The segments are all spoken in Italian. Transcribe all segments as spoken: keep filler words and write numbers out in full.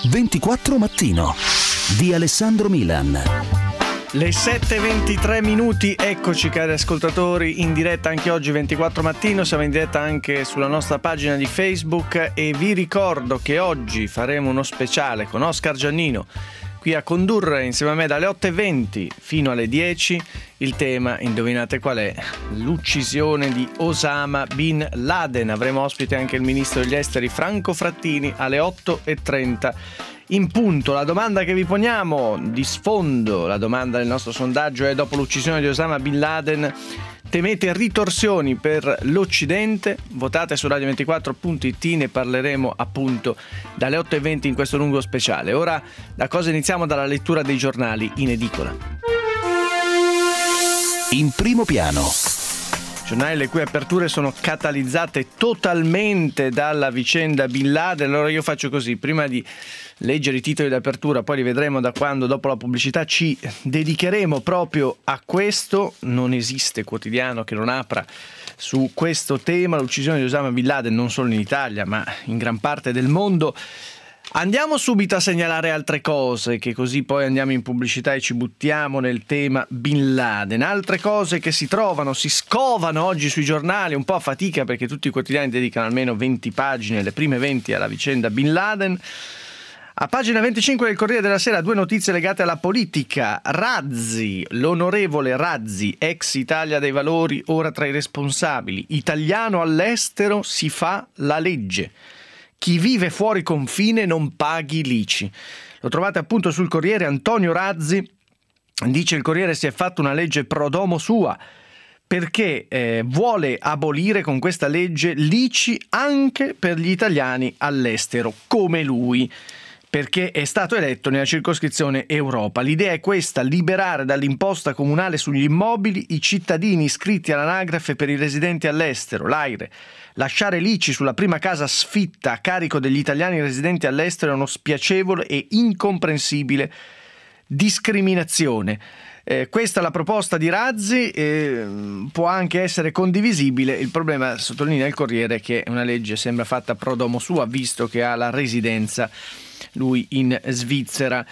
ventiquattro Mattino di Alessandro Milan. Le sette e ventitré minuti, eccoci cari ascoltatori, in diretta anche oggi ventiquattro Mattino, siamo in diretta anche sulla nostra pagina di Facebook e vi ricordo che oggi faremo uno speciale con Oscar Giannino qui a condurre insieme a me dalle otto e venti fino alle dieci. Il tema, indovinate qual è? L'uccisione di Osama Bin Laden. Avremo ospite anche il ministro degli esteri Franco Frattini alle otto e trenta in punto. La domanda che vi poniamo di sfondo, la domanda del nostro sondaggio è: dopo l'uccisione di Osama Bin Laden temete ritorsioni per l'Occidente? Votate su radio ventiquattro punto it, ne parleremo appunto dalle otto e venti in questo lungo speciale. Ora da cosa iniziamo? Dalla lettura dei giornali in edicola. In primo piano. Giornali le cui aperture sono catalizzate totalmente dalla vicenda Bin Laden. Allora io faccio così: prima di leggere i titoli d'apertura, poi li vedremo da quando dopo la pubblicità ci dedicheremo proprio a questo. Non esiste quotidiano che non apra su questo tema, l'uccisione di Osama Bin Laden, non solo in Italia ma in gran parte del mondo. Andiamo subito a segnalare altre cose, che così poi andiamo in pubblicità e ci buttiamo nel tema Bin Laden. Altre cose che si trovano, si scovano oggi sui giornali, un po' a fatica perché tutti i quotidiani dedicano almeno venti pagine, le prime venti, alla vicenda Bin Laden. A pagina venticinque del Corriere della Sera due notizie legate alla politica. Razzi, l'onorevole Razzi, ex Italia dei Valori, ora tra i responsabili. Italiano all'estero, si fa la legge. Chi vive fuori confine non paghi l'I C I. Lo trovate appunto sul Corriere. Antonio Razzi, dice il Corriere, si è fatto una legge pro domo sua perché eh, vuole abolire con questa legge l'I C I anche per gli italiani all'estero, come lui, perché è stato eletto nella circoscrizione Europa. L'idea è questa: liberare dall'imposta comunale sugli immobili i cittadini iscritti all'anagrafe per i residenti all'estero, l'AIRE. Lasciare l'I C I sulla prima casa sfitta a carico degli italiani residenti all'estero è uno spiacevole e incomprensibile discriminazione. Eh, questa è la proposta di Razzi, eh, può anche essere condivisibile. Il problema, sottolinea il Corriere, che una legge sembra fatta pro domo sua, visto che ha la residenza lui in Svizzera.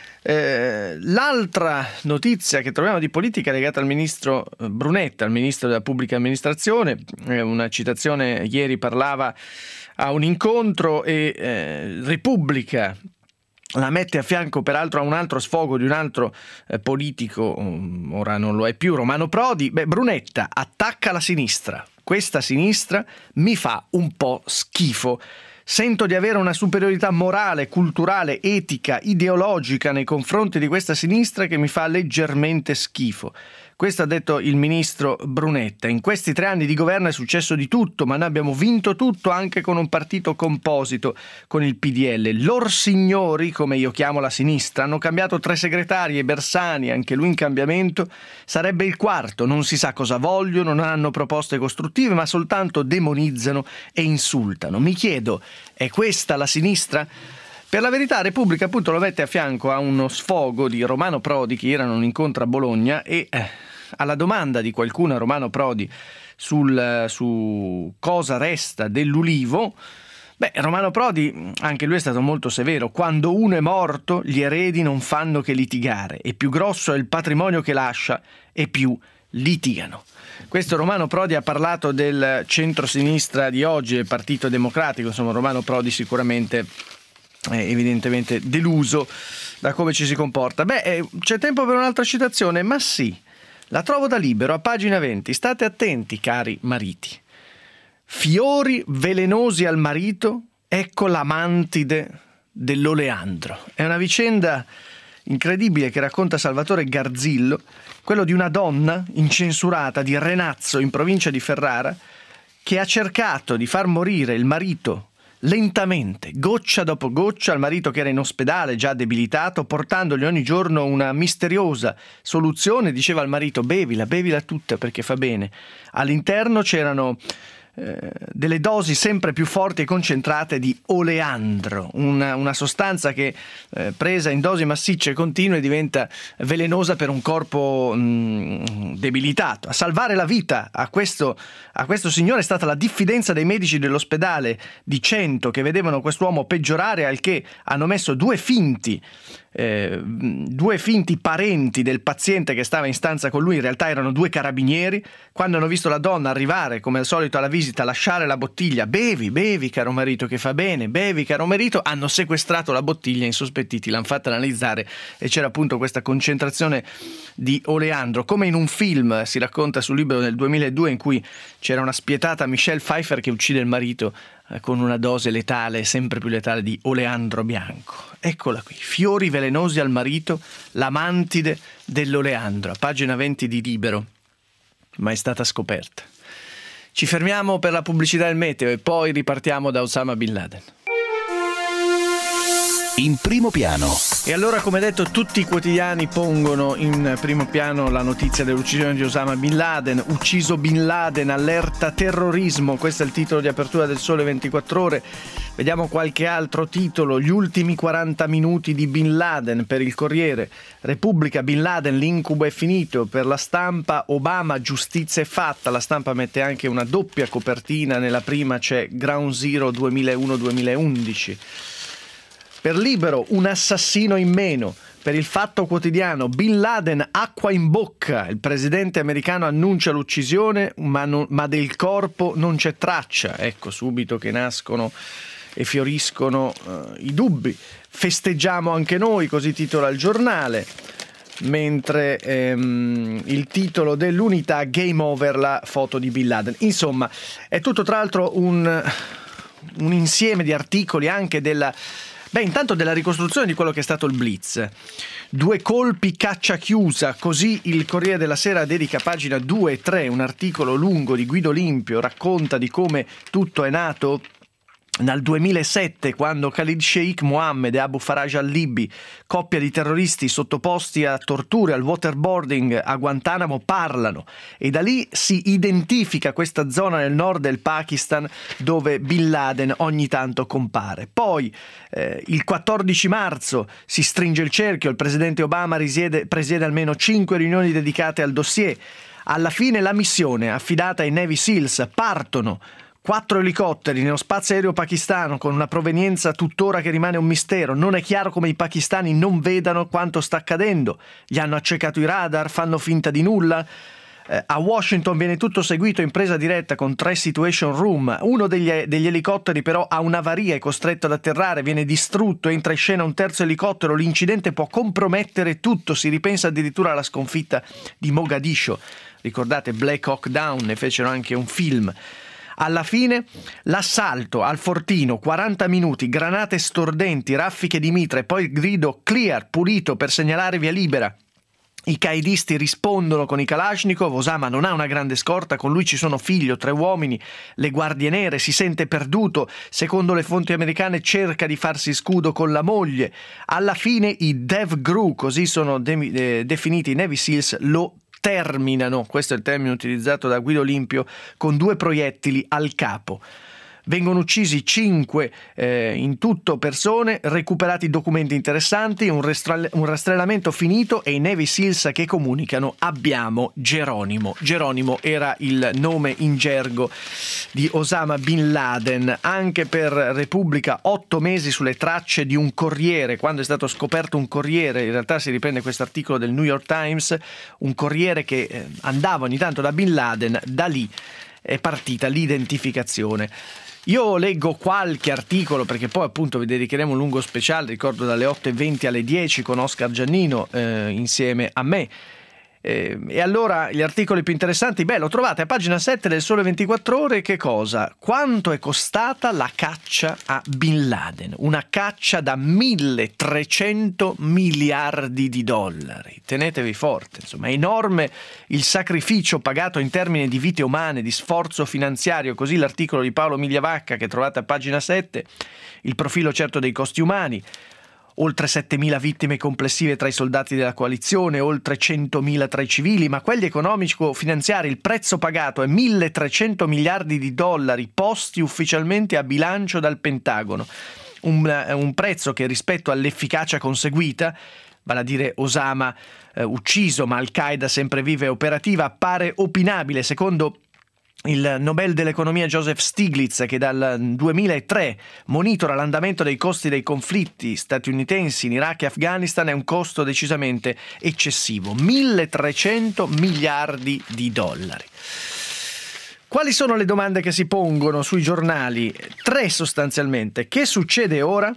Eh, l'altra notizia che troviamo di politica è legata al ministro Brunetta, al ministro della pubblica amministrazione. Eh, una citazione: ieri parlava a un incontro e eh, Repubblica la mette a fianco peraltro a un altro sfogo di un altro eh, politico, um, ora non lo è più, Romano Prodi. Beh, Brunetta attacca la sinistra. Questa sinistra mi fa un po' schifo. Sento di avere una superiorità morale, culturale, etica, ideologica nei confronti di questa sinistra che mi fa leggermente schifo. Questo ha detto il ministro Brunetta. In questi tre anni di governo è successo di tutto, ma noi abbiamo vinto tutto anche con un partito composito, con il P D L. Lor signori, come io chiamo la sinistra, hanno cambiato tre segretari e Bersani, anche lui in cambiamento, sarebbe il quarto. Non si sa cosa vogliono, non hanno proposte costruttive, ma soltanto demonizzano e insultano. Mi chiedo, è questa la sinistra? Per la verità Repubblica appunto lo mette a fianco a uno sfogo di Romano Prodi, che era in un incontro a Bologna, e eh, alla domanda di qualcuno a Romano Prodi sul, su cosa resta dell'Ulivo, beh, Romano Prodi, anche lui è stato molto severo: quando uno è morto gli eredi non fanno che litigare, e più grosso è il patrimonio che lascia e più litigano. Questo Romano Prodi ha parlato del centro-sinistra di oggi, del Partito Democratico. Insomma, Romano Prodi sicuramente è evidentemente deluso da come ci si comporta. Beh, eh, c'è tempo per un'altra citazione? Ma sì, la trovo da Libero a pagina venti. State attenti, cari mariti. Fiori velenosi al marito, ecco la mantide dell'oleandro. È una vicenda incredibile che racconta Salvatore Garzillo, quello di una donna incensurata di Renazzo in provincia di Ferrara che ha cercato di far morire il marito lentamente, goccia dopo goccia, al marito che era in ospedale già debilitato, portandogli ogni giorno una misteriosa soluzione. Diceva al marito: bevila, bevila tutta perché fa bene. All'interno c'erano eh, delle dosi sempre più forti e concentrate di oleandro, una, una sostanza che eh, presa in dosi massicce e continue diventa velenosa per un corpo mh, debilitato. A salvare la vita a questo, a questo signore è stata la diffidenza dei medici dell'ospedale di Cento, che vedevano quest'uomo peggiorare, al che hanno messo due finti Eh, due finti parenti del paziente che stava in stanza con lui, in realtà erano due carabinieri. Quando hanno visto la donna arrivare come al solito alla visita, lasciare la bottiglia, bevi, bevi caro marito che fa bene, bevi caro marito, hanno sequestrato la bottiglia, insospettiti, l'hanno fatta analizzare e c'era appunto questa concentrazione di oleandro, come in un film si racconta sul libro del duemiladue in cui c'era una spietata Michelle Pfeiffer che uccide il marito con una dose letale, sempre più letale, di oleandro bianco. Eccola qui, fiori velenosi al marito, la mantide dell'oleandro, a pagina venti di Libero, ma è stata scoperta. Ci fermiamo per la pubblicità del meteo e poi ripartiamo da Osama Bin Laden. In primo piano. E allora, come detto, tutti i quotidiani pongono in primo piano la notizia dell'uccisione di Osama Bin Laden. Ucciso Bin Laden, allerta terrorismo, questo è il titolo di apertura del Sole ventiquattro Ore. Vediamo qualche altro titolo. Gli ultimi quaranta minuti di Bin Laden per il Corriere. Repubblica, Bin Laden, l'incubo è finito. Per la Stampa, Obama, giustizia è fatta. La Stampa mette anche una doppia copertina, nella prima c'è Ground Zero duemilauno duemilaundici. Per Libero, un assassino in meno. Per il Fatto Quotidiano, Bin Laden, acqua in bocca. Il presidente americano annuncia l'uccisione, ma, non, ma del corpo non c'è traccia. Ecco subito che nascono e fioriscono uh, i dubbi. Festeggiamo anche noi, così titola il Giornale. Mentre ehm, il titolo dell'Unità, Game Over, la foto di Bin Laden. Insomma, è tutto tra l'altro un, un insieme di articoli anche della... Beh, intanto della ricostruzione di quello che è stato il Blitz. Due colpi, caccia chiusa, così il Corriere della Sera dedica pagina due e tre, un articolo lungo di Guido Limpio, racconta di come tutto è nato nel duemilasette, quando Khalid Sheikh Mohammed e Abu Faraj al-Libi, coppia di terroristi sottoposti a torture, al waterboarding a Guantanamo, parlano, e da lì si identifica questa zona nel nord del Pakistan dove Bin Laden ogni tanto compare. Poi eh, il quattordici marzo si stringe il cerchio, il presidente Obama risiede, presiede almeno cinque riunioni dedicate al dossier. Alla fine la missione affidata ai Navy Seals, partono quattro elicotteri nello spazio aereo pakistano con una provenienza tuttora che rimane un mistero. Non è chiaro come i pakistani non vedano quanto sta accadendo. Gli hanno accecato i radar, fanno finta di nulla. Eh, a Washington viene tutto seguito in presa diretta con tre situation room. Uno degli, degli elicotteri però ha un'avaria, è costretto ad atterrare, viene distrutto, entra in scena un terzo elicottero. L'incidente può compromettere tutto. Si ripensa addirittura alla sconfitta di Mogadiscio. Ricordate Black Hawk Down, ne fecero anche un film. Alla fine l'assalto al fortino, quaranta minuti, granate stordenti, raffiche di mitra e poi il grido clear, pulito, per segnalare via libera. I caidisti rispondono con i Kalashnikov. Osama non ha una grande scorta, con lui ci sono figli o tre uomini, le guardie nere, si sente perduto, secondo le fonti americane cerca di farsi scudo con la moglie. Alla fine i Dev Gru, così sono de- de- definiti i Navy Seals, lo terminano, questo è il termine utilizzato da Guido Limpio, con due proiettili al capo. Vengono uccisi cinque, eh, in tutto persone, recuperati documenti interessanti, un, restra- un rastrellamento finito e i Navy Seals che comunicano: abbiamo Geronimo. Geronimo era il nome in gergo di Osama Bin Laden. Anche per Repubblica, otto mesi sulle tracce di un corriere. Quando è stato scoperto un corriere, in realtà si riprende questo articolo del New York Times, un corriere che eh, andava ogni tanto da Bin Laden, da lì è partita l'identificazione. Io leggo qualche articolo perché poi appunto vi dedicheremo un lungo speciale, ricordo dalle otto e venti alle dieci con Oscar Giannino eh, insieme a me. Eh, e allora gli articoli più interessanti, beh, lo trovate a pagina sette del Sole ventiquattro Ore. Che cosa? Quanto è costata la caccia a Bin Laden? Una caccia da milletrecento miliardi di dollari. Tenetevi forte, insomma, è enorme il sacrificio pagato in termini di vite umane, di sforzo finanziario. Così l'articolo di Paolo Migliavacca che trovate a pagina sette, il profilo certo dei costi umani. oltre settemila vittime complessive tra i soldati della coalizione, oltre centomila tra i civili, ma quelli economico-finanziari, il prezzo pagato è milletrecento miliardi di dollari posti ufficialmente a bilancio dal Pentagono. Un, un prezzo che rispetto all'efficacia conseguita, vale a dire Osama eh, ucciso ma Al-Qaeda sempre viva e operativa, appare opinabile. Secondo il Nobel dell'economia Joseph Stiglitz, che dal duemilatré monitora l'andamento dei costi dei conflitti statunitensi in Iraq e Afghanistan, è un costo decisamente eccessivo, milletrecento miliardi di dollari. Quali sono le domande che si pongono sui giornali? Tre sostanzialmente. Che succede ora?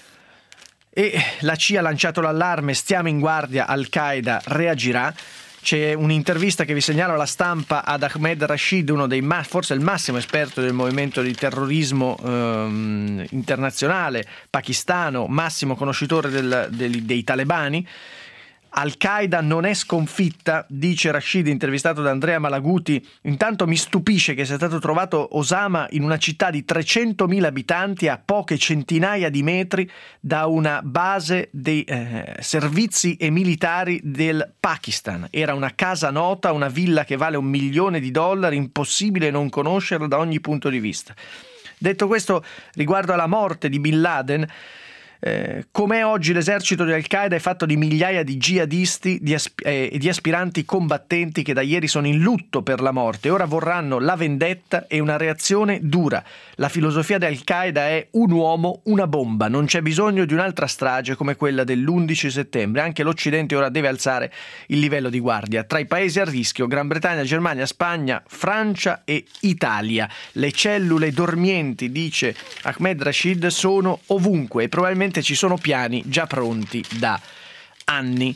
E la C I A ha lanciato l'allarme, stiamo in guardia, Al-Qaeda reagirà. C'è un'intervista che vi segnalo alla Stampa ad Ahmed Rashid, uno dei ma- forse il massimo esperto del movimento di terrorismo ehm, internazionale pakistano, massimo conoscitore del, del, dei talebani. Al-Qaeda non è sconfitta, dice Rashid, intervistato da Andrea Malaguti. Intanto mi stupisce che sia stato trovato Osama in una città di trecentomila abitanti a poche centinaia di metri da una base dei eh, servizi e militari del Pakistan. Era una casa nota, una villa che vale un milione di dollari, impossibile non conoscerla da ogni punto di vista. Detto questo, riguardo alla morte di Bin Laden, Eh, com'è oggi l'esercito di Al-Qaeda è fatto di migliaia di jihadisti di asp- e eh, di aspiranti combattenti che da ieri sono in lutto per la morte. Ora vorranno la vendetta e una reazione dura. La filosofia di Al-Qaeda è un uomo, una bomba. Non c'è bisogno di un'altra strage come quella dell'undici settembre. Anche l'Occidente ora deve alzare il livello di guardia. Tra i paesi a rischio: Gran Bretagna, Germania, Spagna, Francia e Italia. Le cellule dormienti, dice Ahmed Rashid, sono ovunque e probabilmente ci sono piani già pronti da anni.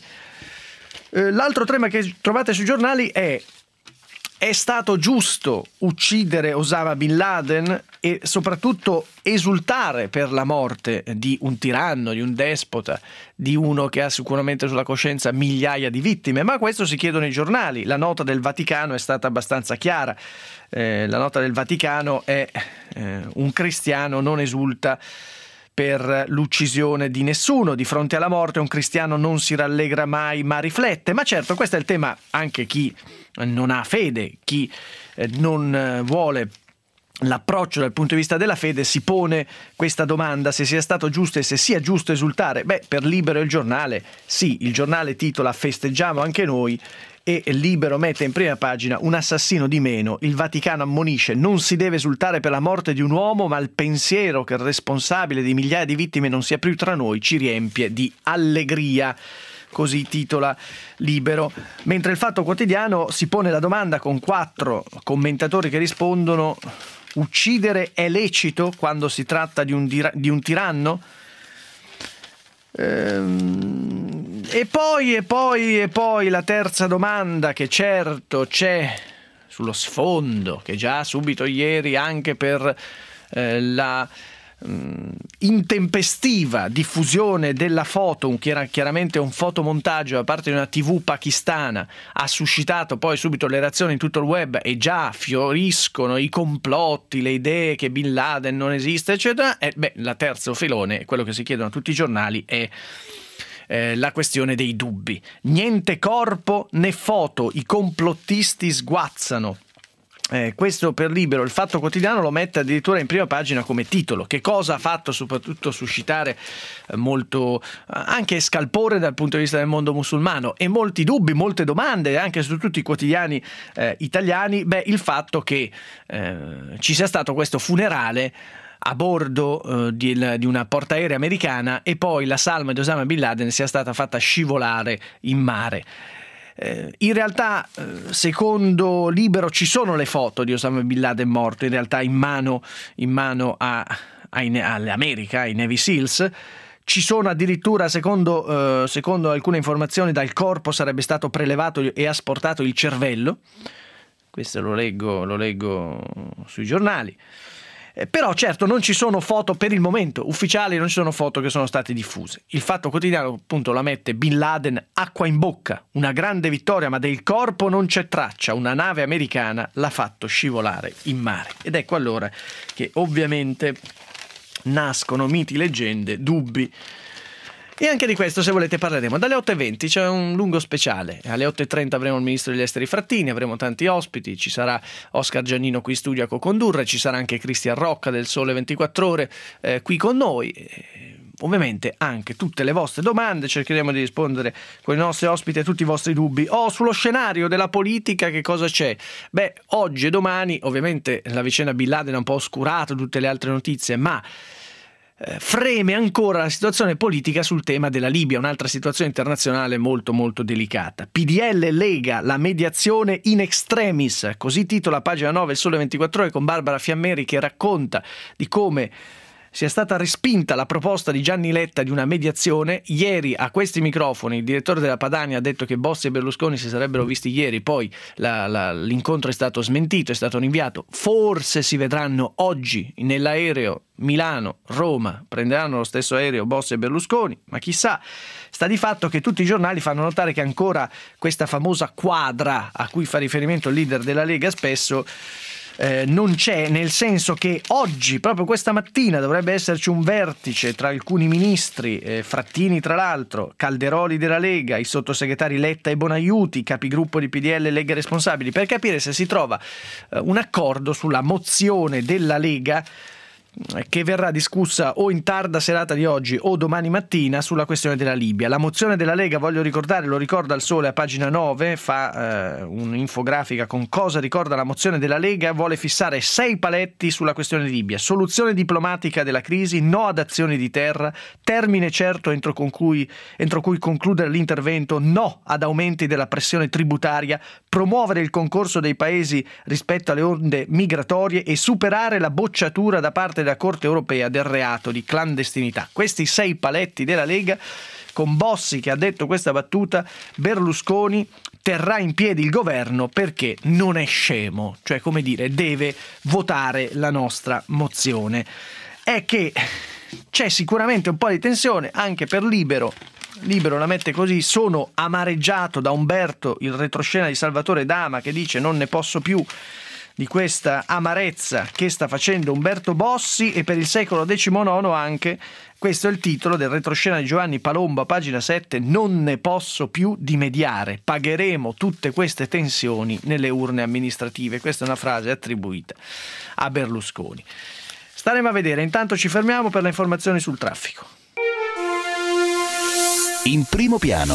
Eh, l'altro tema che trovate sui giornali è: è stato giusto uccidere Osama Bin Laden e soprattutto esultare per la morte di un tiranno, di un despota, di uno che ha sicuramente sulla coscienza migliaia di vittime? Ma questo si chiedono i giornali. La nota del Vaticano è stata abbastanza chiara. Eh, la nota del Vaticano è eh, un cristiano non esulta per l'uccisione di nessuno. Di fronte alla morte un cristiano non si rallegra mai ma riflette. Ma certo, questo è il tema. Anche chi non ha fede, chi non vuole l'approccio dal punto di vista della fede, si pone questa domanda: se sia stato giusto e se sia giusto esultare. Beh, per Libero il giornale, sì, il giornale titola "Festeggiamo anche noi", e Libero mette in prima pagina: un assassino di meno. Il Vaticano ammonisce: non si deve esultare per la morte di un uomo, ma il pensiero che il responsabile di migliaia di vittime non sia più tra noi ci riempie di allegria. Così titola Libero. Mentre il Fatto Quotidiano si pone la domanda, con quattro commentatori che rispondono: uccidere è lecito quando si tratta di un, dira- di un tiranno? Ehm, e poi, e poi, e poi la terza domanda, che certo c'è sullo sfondo, che già subito ieri, anche per eh, la mh, intempestiva diffusione della foto, un, chiaramente un fotomontaggio da parte di una tivù pakistana, ha suscitato poi subito le reazioni in tutto il web, e già fioriscono i complotti, le idee che Bin Laden non esiste, eccetera. E beh, la terzo filone, quello che si chiedono a tutti i giornali, è eh, la questione dei dubbi. Niente corpo né foto, i complottisti sguazzano. Eh, questo per Libero. Il Fatto Quotidiano lo mette addirittura in prima pagina come titolo. Che cosa ha fatto soprattutto suscitare eh, molto, eh, anche scalpore dal punto di vista del mondo musulmano, e molti dubbi, molte domande anche su tutti i quotidiani eh, italiani? Beh, il fatto che eh, ci sia stato questo funerale a bordo eh, di, di una portaerei americana, e poi la salma di Osama Bin Laden sia stata fatta scivolare in mare. Eh, in realtà, eh, secondo Libero, ci sono le foto di Osama Bin Laden morto, in realtà in mano, in mano a, a, all'America, ai Navy Seals. Ci sono addirittura, secondo, eh, secondo alcune informazioni, dal corpo sarebbe stato prelevato e asportato il cervello. Questo lo leggo, lo leggo sui giornali. Eh, però certo non ci sono foto per il momento ufficiali, non ci sono foto che sono state diffuse. Il Fatto Quotidiano appunto la mette: Bin Laden acqua in bocca, una grande vittoria, ma del corpo non c'è traccia, una nave americana l'ha fatto scivolare in mare. Ed ecco allora che ovviamente nascono miti, leggende, dubbi E anche di questo, se volete, parleremo. Dalle otto e venti c'è un lungo speciale. Alle otto e trenta avremo il ministro degli esteri Frattini, avremo tanti ospiti, ci sarà Oscar Giannino qui in studio a co-condurre, ci sarà anche Cristian Rocca del Sole ventiquattro Ore eh, qui con noi. Ovviamente anche tutte le vostre domande, cercheremo di rispondere con i nostri ospiti a tutti i vostri dubbi. Oh, sullo scenario della politica che cosa c'è? Beh, oggi e domani ovviamente la vicenda Bin Laden ha un po' oscurato tutte le altre notizie, ma eh, freme ancora la situazione politica sul tema della Libia, un'altra situazione internazionale molto molto delicata. P D L Lega, la mediazione in extremis, così titola pagina nove il Sole ventiquattro Ore con Barbara Fiammeri che racconta di come sia stata respinta la proposta di Gianni Letta di una mediazione. Ieri a questi microfoni il direttore della Padania ha detto che Bossi e Berlusconi si sarebbero visti ieri, poi la, la, l'incontro è stato smentito, è stato rinviato. Forse si vedranno oggi nell'aereo Milano-Roma, prenderanno lo stesso aereo Bossi e Berlusconi, ma chissà. Sta di fatto che tutti i giornali fanno notare che ancora questa famosa quadra a cui fa riferimento il leader della Lega spesso Eh, non c'è, nel senso che oggi, proprio questa mattina, dovrebbe esserci un vertice tra alcuni ministri, eh, Frattini tra l'altro, Calderoli della Lega, i sottosegretari Letta e Bonaiuti, capigruppo di P D L Lega Responsabili, per capire se si trova eh, un accordo sulla mozione della Lega che verrà discussa o in tarda serata di oggi o domani mattina sulla questione della Libia. La mozione della Lega, voglio ricordare, lo ricorda il Sole a pagina nove, fa eh, un'infografica con cosa ricorda la mozione della Lega, vuole fissare sei paletti sulla questione Libia: soluzione diplomatica della crisi, no ad azioni di terra, termine certo entro, con cui, entro cui concludere l'intervento, no ad aumenti della pressione tributaria, promuovere il concorso dei paesi rispetto alle onde migratorie e superare la bocciatura da parte della Corte europea del reato di clandestinità. Questi sei paletti della Lega, con Bossi che ha detto questa battuta: Berlusconi terrà in piedi il governo perché non è scemo, cioè come dire deve votare la nostra mozione. È che c'è sicuramente un po' di tensione anche per Libero. Libero la mette così: sono amareggiato da Umberto, il retroscena di Salvatore Dama, che dice non ne posso più di questa amarezza che sta facendo Umberto Bossi, e per il secolo diciannove anche, questo è il titolo del retroscena di Giovanni Palombo a pagina sette, non ne posso più di mediare, pagheremo tutte queste tensioni nelle urne amministrative. Questa è una frase attribuita a Berlusconi. Staremo a vedere, intanto ci fermiamo per le informazioni sul traffico. In primo piano.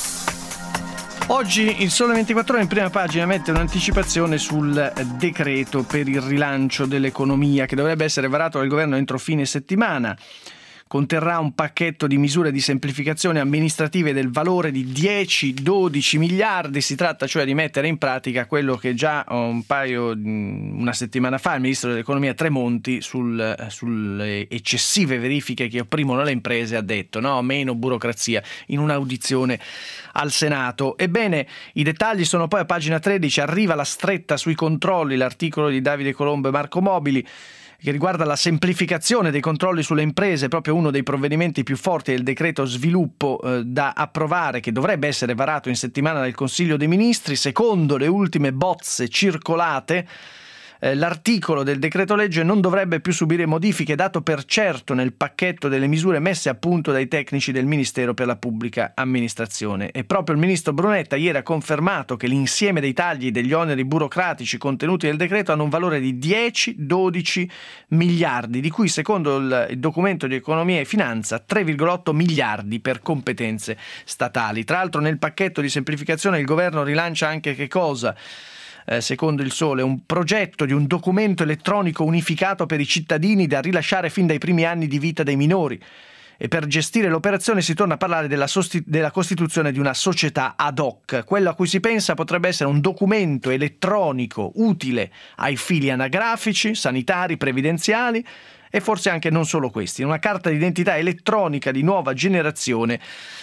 Oggi il Sole ventiquattro Ore in prima pagina mette un'anticipazione sul decreto per il rilancio dell'economia che dovrebbe essere varato dal governo entro fine settimana. Conterrà un pacchetto di misure di semplificazione amministrative del valore di dieci dodici miliardi. Si tratta cioè di mettere in pratica quello che già un paio, una settimana fa, il ministro dell'economia Tremonti sul, sulle eccessive verifiche che opprimono le imprese ha detto, no? Meno burocrazia, in un'audizione al Senato. Ebbene, i dettagli sono poi a pagina tredici, arriva la stretta sui controlli, l'articolo di Davide Colombo e Marco Mobili, che riguarda la semplificazione dei controlli sulle imprese, proprio uno dei provvedimenti più forti del decreto sviluppo eh, da approvare, che dovrebbe essere varato in settimana dal Consiglio dei Ministri. Secondo le ultime bozze circolate, eh, l'articolo del decreto legge non dovrebbe più subire modifiche, dato per certo nel pacchetto delle misure messe a punto dai tecnici del Ministero per la Pubblica Amministrazione. E proprio il ministro Brunetta ieri ha confermato che l'insieme dei tagli degli oneri burocratici contenuti nel decreto hanno un valore di dieci dodici miliardi, di cui secondo il, il documento di economia e finanza tre virgola otto miliardi per competenze statali. Tra l'altro nel pacchetto di semplificazione il governo rilancia anche che cosa? Eh, secondo il Sole, un progetto di un documento elettronico unificato per i cittadini da rilasciare fin dai primi anni di vita dei minori. E per gestire l'operazione si torna a parlare della, sosti- della costituzione di una società ad hoc. Quello a cui si pensa potrebbe essere un documento elettronico utile ai fili anagrafici, sanitari, previdenziali e forse anche non solo questi, una carta d'identità elettronica di nuova generazione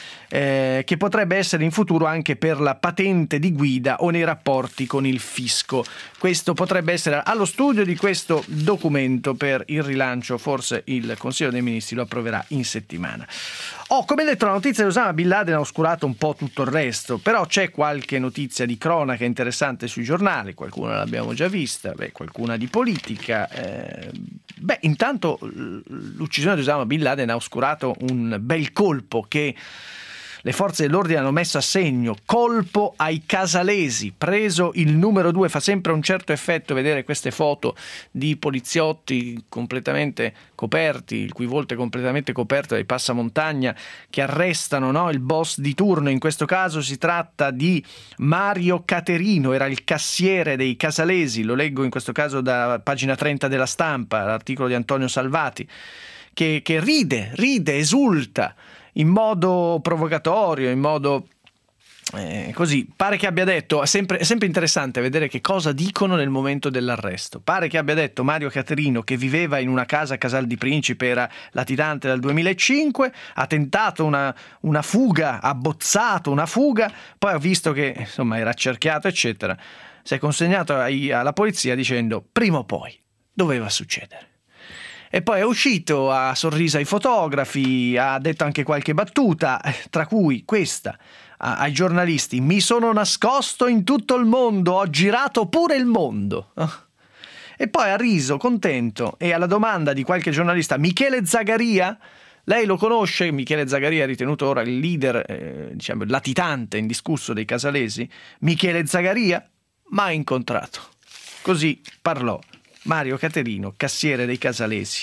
Eh, che potrebbe essere in futuro anche per la patente di guida o nei rapporti con il fisco. Questo potrebbe essere allo studio di questo documento per il rilancio, forse il Consiglio dei Ministri lo approverà in settimana. Oh, come detto, la notizia di Osama Bin Laden ha oscurato un po' tutto il resto, però c'è qualche notizia di cronaca interessante sui giornali, qualcuna l'abbiamo già vista, beh, qualcuna di politica. Eh, Beh, intanto l'uccisione di Osama Bin Laden ha oscurato un bel colpo che le forze dell'ordine hanno messo a segno: colpo ai casalesi, preso il numero due. Fa sempre un certo effetto vedere queste foto di poliziotti completamente coperti, il cui volto è completamente coperto dai passamontagna, che arrestano, no, il boss di turno. In questo caso si tratta di Mario Caterino, era il cassiere dei casalesi, lo leggo in questo caso da pagina trenta della Stampa, l'articolo di Antonio Salvati, che, che ride, ride, esulta in modo provocatorio, in modo eh, così. Pare che abbia detto, è sempre, è sempre interessante vedere che cosa dicono nel momento dell'arresto. Pare che abbia detto Mario Caterino che viveva in una casa a Casal di Principe, era latitante dal duemilacinque, ha tentato una, una fuga, ha bozzato una fuga, poi ha visto che insomma era accerchiato eccetera, si è consegnato ai, alla polizia dicendo prima o poi doveva succedere. E poi è uscito, ha sorriso ai fotografi, ha detto anche qualche battuta, tra cui questa ai giornalisti: mi sono nascosto in tutto il mondo, ho girato pure il mondo. E poi ha riso, contento, e alla domanda di qualche giornalista: Michele Zagaria, lei lo conosce? Michele Zagaria è ritenuto ora il leader, eh, diciamo, latitante, indiscusso dei casalesi. Michele Zagaria mai incontrato. Così parlò Mario Caterino, cassiere dei casalesi.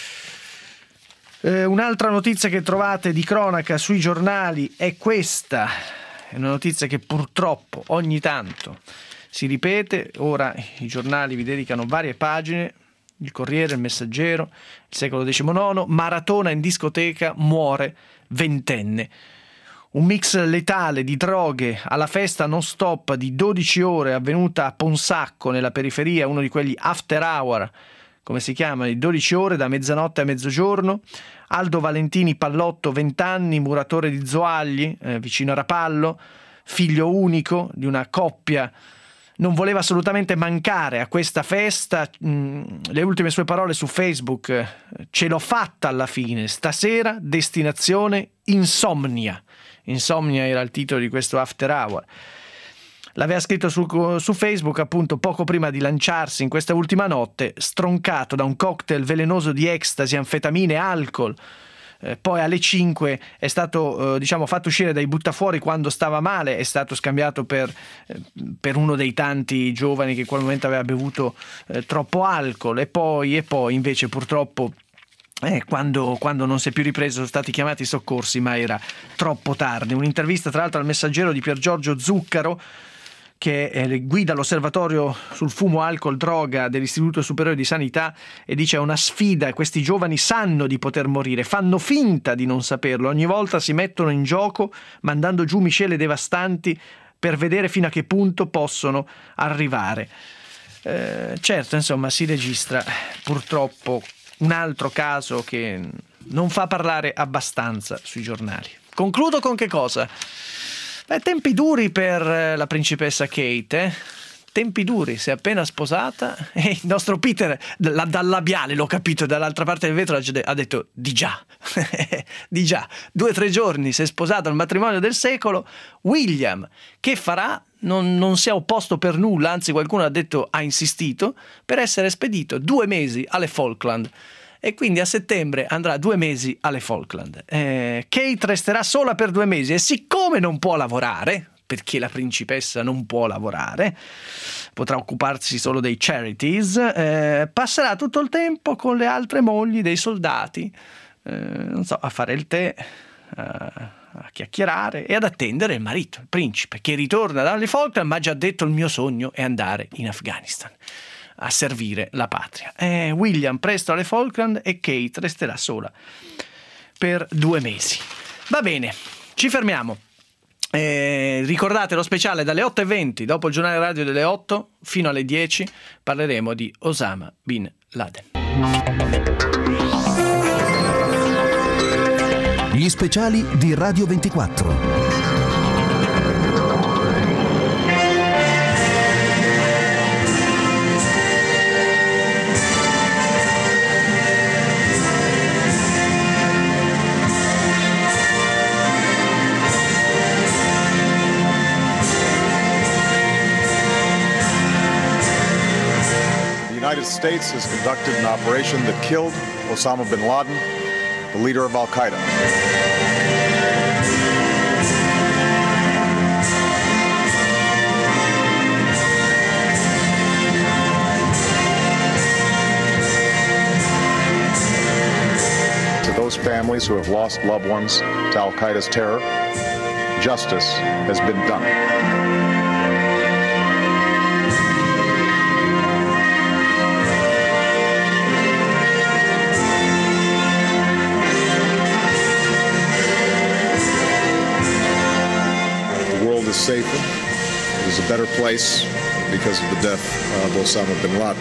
Eh, un'altra notizia che trovate di cronaca sui giornali è questa, è una notizia che purtroppo ogni tanto si ripete. Ora i giornali vi dedicano varie pagine: il Corriere, il Messaggero, il Secolo diciannove, maratona in discoteca, muore ventenne. Un mix letale di droghe alla festa non stop di dodici ore avvenuta a Ponsacco, nella periferia, uno di quegli after hour, come si chiamano, di dodici ore da mezzanotte a mezzogiorno. Aldo Valentini Pallotto, venti anni, muratore di Zoagli, eh, vicino a Rapallo, figlio unico di una coppia, non voleva assolutamente mancare a questa festa. Mm, le ultime sue parole su Facebook: eh, ce l'ho fatta alla fine, stasera destinazione Insomnia. Insomnia era il titolo di questo after hour. L'aveva scritto su, su Facebook appunto poco prima di lanciarsi in questa ultima notte, stroncato da un cocktail velenoso di ecstasy, anfetamine, alcol. Eh, poi alle cinque è stato eh, diciamo fatto uscire dai buttafuori quando stava male, è stato scambiato per, eh, per uno dei tanti giovani che in quel momento aveva bevuto eh, troppo alcol, e poi, e poi invece purtroppo Eh, quando, quando non si è più ripreso sono stati chiamati i soccorsi, ma era troppo tardi. Un'intervista tra l'altro al Messaggero di Pier Giorgio Zuccaro, che eh, guida l'osservatorio sul fumo, alcol, droga dell'Istituto Superiore di Sanità, e dice: è una sfida, questi giovani sanno di poter morire, fanno finta di non saperlo, ogni volta si mettono in gioco mandando giù miscele devastanti per vedere fino a che punto possono arrivare. Eh, certo, insomma, si registra purtroppo un altro caso che non fa parlare abbastanza sui giornali. Concludo con che cosa? Beh, tempi duri per la principessa Kate, eh? Tempi duri, si è appena sposata e il nostro Peter da, dal labiale, l'ho capito, dall'altra parte del vetro ha detto di già, di già, due o tre giorni si è sposato, il matrimonio del secolo. William, che farà? Non, non si è opposto per nulla, anzi qualcuno ha detto, ha insistito per essere spedito due mesi alle Falkland, e quindi a settembre andrà due mesi alle Falkland. eh, Kate resterà sola per due mesi e siccome non può lavorare, perché la principessa non può lavorare, potrà occuparsi solo dei charities, eh, passerà tutto il tempo con le altre mogli dei soldati, eh, non so, a fare il tè, a a chiacchierare e ad attendere il marito, il principe, che ritorna dalle Falkland, ma ha già detto: il mio sogno è andare in Afghanistan a servire la patria. Eh, William presto alle Falkland e Kate resterà sola per due mesi. Va bene, ci fermiamo. Eh, ricordate lo speciale dalle otto e venti, dopo il giornale radio delle otto fino alle dieci, parleremo di Osama Bin Laden. Gli speciali di Radio ventiquattro. The United States States has conducted an operation that killed Osama bin Laden, the leader of Al-Qaeda. To those families who have lost loved ones to Al-Qaeda's terror, justice has been done. Is safer, it is a better place because of the death of Osama bin Laden.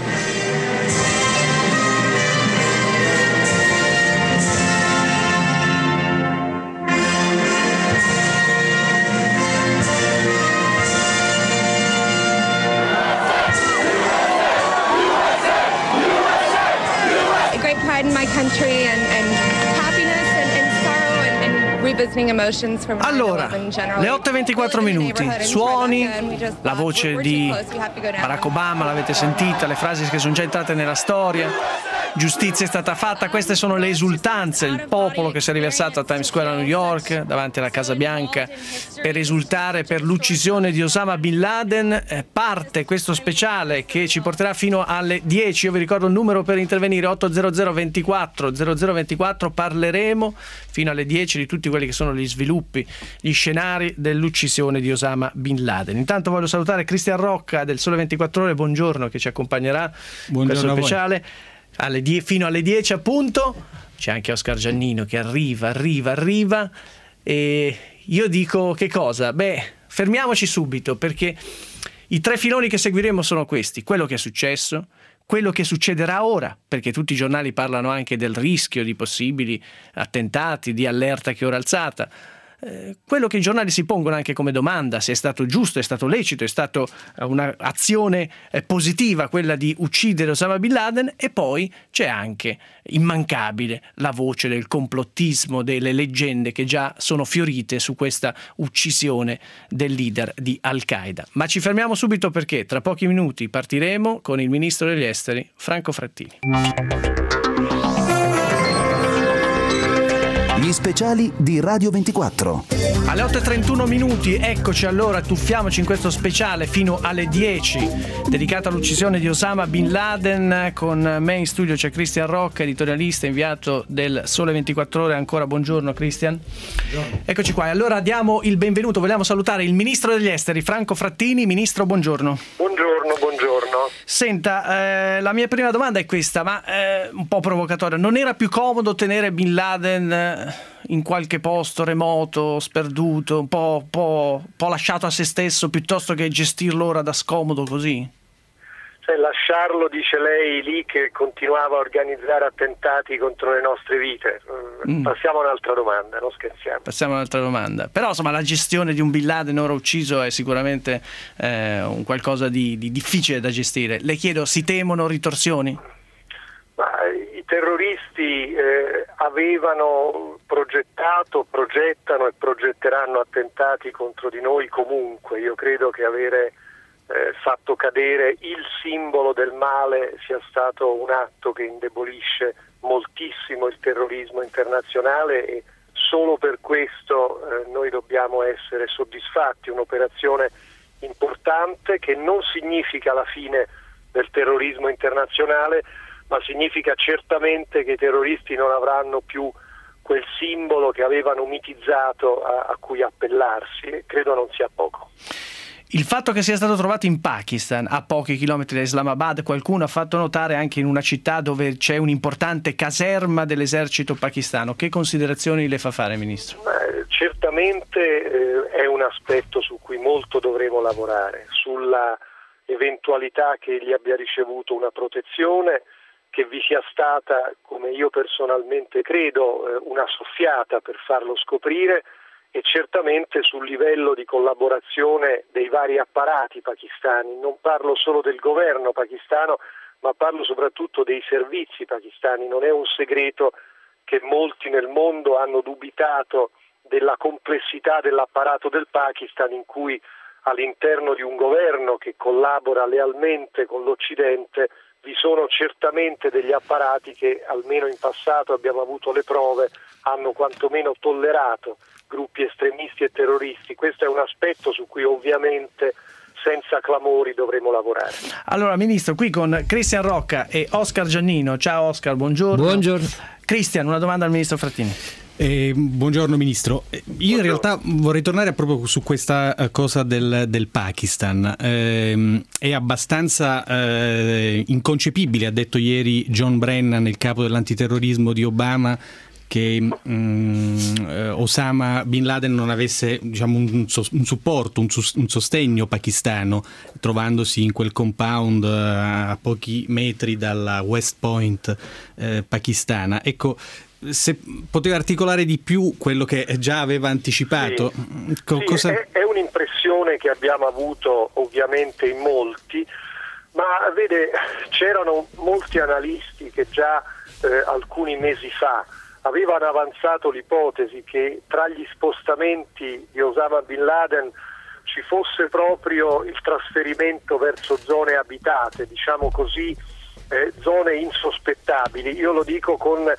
Great pride in my country and, and happiness and, and sorrow and, and revisiting emotions from Allora, le otto e ventiquattro minuti, suoni, la voce di Barack Obama, l'avete sentita, le frasi che sono già entrate nella storia, giustizia è stata fatta, queste sono le esultanze, il popolo che si è riversato a Times Square a New York, davanti alla Casa Bianca, per esultare per l'uccisione di Osama Bin Laden. Eh, parte questo speciale che ci porterà fino alle dieci, io vi ricordo il numero per intervenire, otto zero zero ventiquattro zero zero ventiquattro, parleremo fino alle dieci di tutti quelli che sono gli sviluppi, gli scenari dell'uccisione di Osama Bin Laden. Intanto voglio salutare Cristian Rocca del Sole ventiquattro Ore, buongiorno, che ci accompagnerà in questo speciale alle die- fino alle dieci appunto. C'è anche Oscar Giannino che arriva, arriva, arriva e io dico che cosa? Beh, fermiamoci subito, perché i tre filoni che seguiremo sono questi: quello che è successo, quello che succederà ora, perché tutti i giornali parlano anche del rischio di possibili attentati, di allerta che ora alzata, eh, quello che i giornali si pongono anche come domanda, se è stato giusto, è stato lecito, è stata un'azione eh, positiva quella di uccidere Osama Bin Laden, e poi c'è anche immancabile la voce del complottismo, delle leggende che già sono fiorite su questa uccisione del leader di Al-Qaeda. Ma ci fermiamo subito, perché tra pochi minuti partiremo con il ministro degli esteri Franco Frattini. Gli speciali di Radio ventiquattro. Alle otto e trentuno minuti, eccoci allora, tuffiamoci in questo speciale fino alle dieci, dedicato all'uccisione di Osama Bin Laden. Con me in studio c'è Cristian Rocca, editorialista, inviato del Sole ventiquattro Ore. Ancora buongiorno Cristian. Buongiorno. Eccoci qua, allora diamo il benvenuto, vogliamo salutare il ministro degli esteri Franco Frattini. Ministro, buongiorno. Buongiorno, buongiorno. Senta, eh, la mia prima domanda è questa, ma eh, un po' provocatoria: non era più comodo tenere Bin Laden eh, in qualche posto remoto, sperduto, un po', po', po' lasciato a se stesso, piuttosto che gestirlo ora da scomodo così? Cioè, lasciarlo, dice lei, lì che continuava a organizzare attentati contro le nostre vite? Mm. Passiamo a un'altra domanda, non scherziamo. Passiamo a un'altra domanda. Però insomma la gestione di un Bin Laden ora ucciso è sicuramente eh, un qualcosa di, di difficile da gestire. Le chiedo, si temono ritorsioni? Ma i terroristi eh, avevano progettato, progettano e progetteranno attentati contro di noi comunque. Io credo che avere eh, fatto cadere il simbolo del male sia stato un atto che indebolisce moltissimo il terrorismo internazionale, e solo per questo eh, noi dobbiamo essere soddisfatti. Un'operazione importante che non significa la fine del terrorismo internazionale, ma significa certamente che i terroristi non avranno più quel simbolo che avevano mitizzato a, a cui appellarsi, e credo non sia poco. Il fatto che sia stato trovato in Pakistan, a pochi chilometri da Islamabad, qualcuno ha fatto notare anche in una città dove c'è un'importante caserma dell'esercito pakistano. Che considerazioni le fa fare, Ministro? Eh, certamente eh, è un aspetto su cui molto dovremo lavorare, sulla eventualità che egli abbia ricevuto una protezione, che vi sia stata, come io personalmente credo, eh, una soffiata per farlo scoprire, e certamente sul livello di collaborazione dei vari apparati pakistani. Non parlo solo del governo pakistano, ma parlo soprattutto dei servizi pakistani. Non è un segreto che molti nel mondo hanno dubitato della complessità dell'apparato del Pakistan, in cui all'interno di un governo che collabora lealmente con l'Occidente vi sono certamente degli apparati che almeno in passato abbiamo avuto le prove hanno quantomeno tollerato gruppi estremisti e terroristi. Questo è un aspetto su cui ovviamente senza clamori dovremo lavorare. Allora Ministro, qui con Cristian Rocca e Oscar Giannino. Ciao Oscar, buongiorno. Buongiorno. Cristian, una domanda al Ministro Frattini. Eh, buongiorno Ministro, io buongiorno. In realtà vorrei tornare proprio su questa cosa del, del Pakistan. Eh, è abbastanza eh, inconcepibile, ha detto ieri John Brennan, il capo dell'antiterrorismo di Obama, che um, Osama Bin Laden non avesse, diciamo, un, un supporto, un, un sostegno pakistano, trovandosi in quel compound uh, a pochi metri dalla West Point uh, pakistana. Ecco, se poteva articolare di più quello che già aveva anticipato. Sì, Co- sì, cosa... è, è un'impressione che abbiamo avuto ovviamente in molti, ma vede, c'erano molti analisti che già eh, alcuni mesi fa avevano avanzato l'ipotesi che tra gli spostamenti di Osama Bin Laden ci fosse proprio il trasferimento verso zone abitate, diciamo così, eh, zone insospettabili. Io lo dico con eh,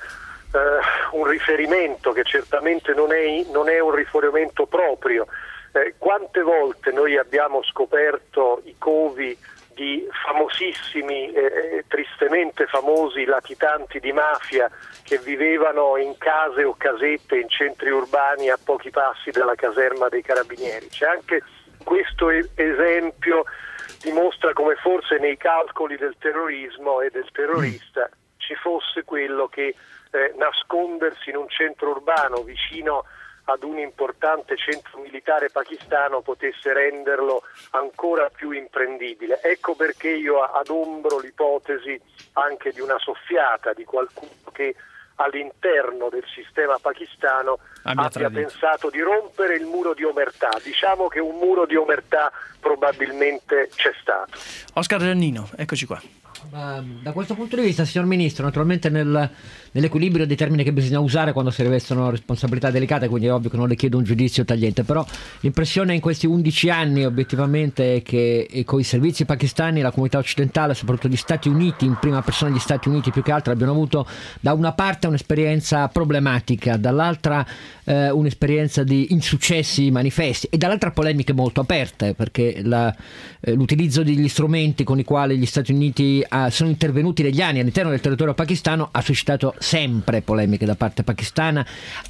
un riferimento che certamente non è, non è un riferimento proprio. Eh, quante volte noi abbiamo scoperto i covi di famosissimi, eh, tristemente famosi latitanti di mafia che vivevano in case o casette in centri urbani a pochi passi dalla caserma dei carabinieri. C'è anche questo e- esempio dimostra come forse nei calcoli del terrorismo e del terrorista ci fosse quello che eh, nascondersi in un centro urbano vicino ad un importante centro militare pakistano potesse renderlo ancora più imprendibile. Ecco perché io adombro l'ipotesi anche di una soffiata, di qualcuno che all'interno del sistema pakistano abbia, abbia pensato di rompere il muro di omertà. Diciamo che un muro di omertà probabilmente c'è stato. Oscar Giannino, eccoci qua. Da questo punto di vista, signor Ministro, naturalmente nel, nell'equilibrio dei termini che bisogna usare quando si rivestono responsabilità delicate, quindi è ovvio che non le chiedo un giudizio tagliente, però l'impressione in questi undici anni obiettivamente è che con i servizi pakistani la comunità occidentale, soprattutto gli Stati Uniti, in prima persona gli Stati Uniti più che altro, abbiano avuto da una parte un'esperienza problematica, dall'altra eh, un'esperienza di insuccessi manifesti e dall'altra polemiche molto aperte, perché la, eh, l'utilizzo degli strumenti con i quali gli Stati Uniti sono intervenuti negli anni all'interno del territorio pakistano ha suscitato sempre polemiche da parte pakistana,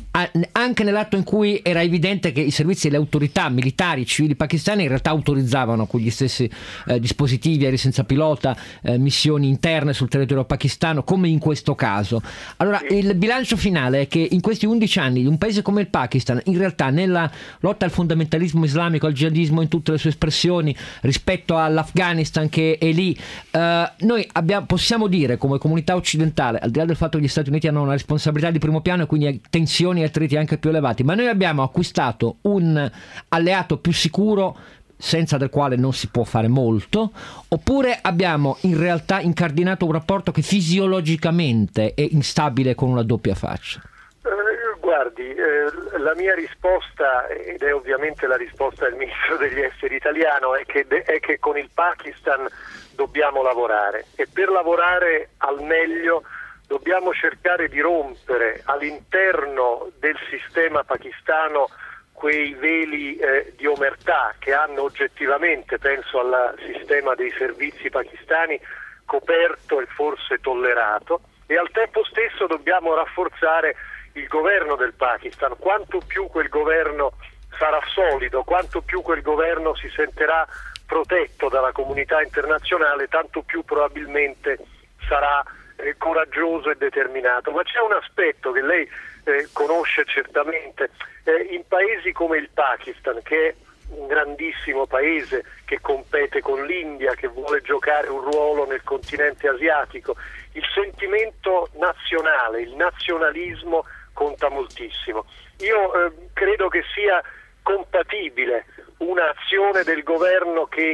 anche nell'atto in cui era evidente che i servizi e le autorità militari civili pakistane in realtà autorizzavano con gli stessi eh, dispositivi aerei senza pilota eh, missioni interne sul territorio pakistano, come in questo caso. Allora il bilancio finale è che in questi undici anni un paese come il Pakistan in realtà nella lotta al fondamentalismo islamico, al jihadismo in tutte le sue espressioni, rispetto all'Afghanistan che è lì, eh, noi abbiamo, possiamo dire come comunità occidentale, al di là del fatto che gli Stati Uniti hanno una responsabilità di primo piano e quindi tensioni e attriti anche più elevati, ma noi abbiamo acquistato un alleato più sicuro senza del quale non si può fare molto, oppure abbiamo in realtà incardinato un rapporto che fisiologicamente è instabile con una doppia faccia? Eh, guardi, eh, la mia risposta, ed è ovviamente la risposta del Ministro degli Esteri italiano, è che, de- è che con il Pakistan dobbiamo lavorare e per lavorare al meglio dobbiamo cercare di rompere all'interno del sistema pakistano quei veli eh, di omertà che hanno oggettivamente, penso al sistema dei servizi pakistani, coperto e forse tollerato, e al tempo stesso dobbiamo rafforzare il governo del Pakistan. Quanto più quel governo sarà solido, quanto più quel governo si sentirà protetto dalla comunità internazionale, tanto più probabilmente sarà eh, coraggioso e determinato. Ma c'è un aspetto che lei eh, conosce certamente, eh, in paesi come il Pakistan, che è un grandissimo paese che compete con l'India, che vuole giocare un ruolo nel continente asiatico, il sentimento nazionale, il nazionalismo conta moltissimo. Io eh, credo che sia compatibile un'azione del governo che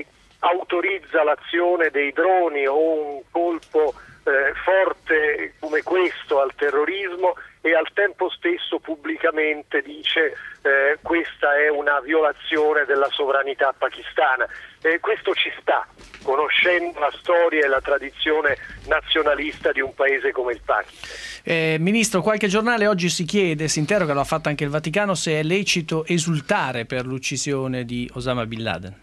autorizza l'azione dei droni o un colpo eh, forte come questo al terrorismo e al tempo stesso pubblicamente dice eh, questa è una violazione della sovranità pakistana. Eh, questo ci sta, conoscendo la storia e la tradizione nazionalista di un paese come il Pakistan. Eh, Ministro, qualche giornale oggi si chiede, si interroga, lo ha fatto anche il Vaticano, se è lecito esultare per l'uccisione di Osama Bin Laden.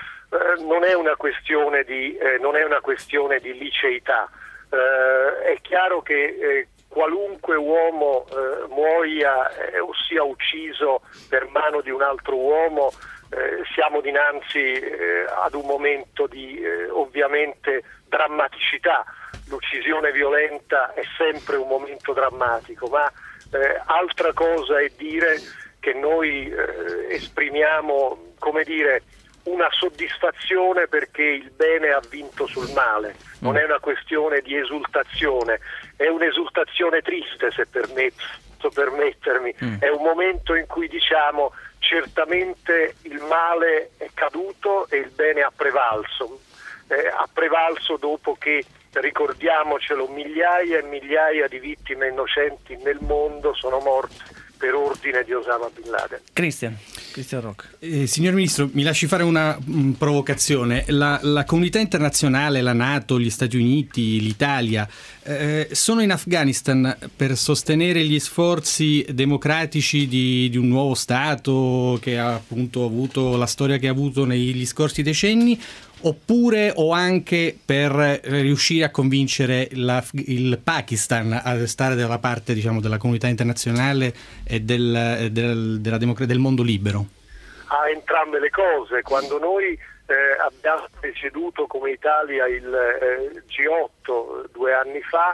Eh, non è una questione di, eh, non è una questione di liceità. Eh, è chiaro che eh, qualunque uomo eh, muoia eh, o sia ucciso per mano di un altro uomo, eh, siamo dinanzi eh, ad un momento di eh, ovviamente drammaticità. L'uccisione violenta è sempre un momento drammatico, ma eh, altra cosa è dire che noi eh, esprimiamo, come dire, una soddisfazione perché il bene ha vinto sul male. Non è una questione di esultazione, è un'esultazione triste, se permetto permettermi. Mm. È un momento in cui diciamo certamente il male è caduto e il bene ha prevalso. Eh, ha prevalso dopo che, ricordiamocelo, migliaia e migliaia di vittime innocenti nel mondo sono morte per ordine di Osama Bin Laden. Cristian, Cristian Rocca. Eh, signor Ministro, mi lasci fare una mh, provocazione. La, la comunità internazionale, la NATO, gli Stati Uniti, l'Italia, eh, sono in Afghanistan per sostenere gli sforzi democratici di, di un nuovo Stato che ha appunto avuto la storia che ha avuto negli scorsi decenni, oppure o anche per riuscire a convincere la, il Pakistan a stare dalla parte, diciamo, della comunità internazionale e del, del, della democrazia, del mondo libero? A entrambe le cose. Quando noi eh, abbiamo preceduto come Italia il eh, G otto due anni fa,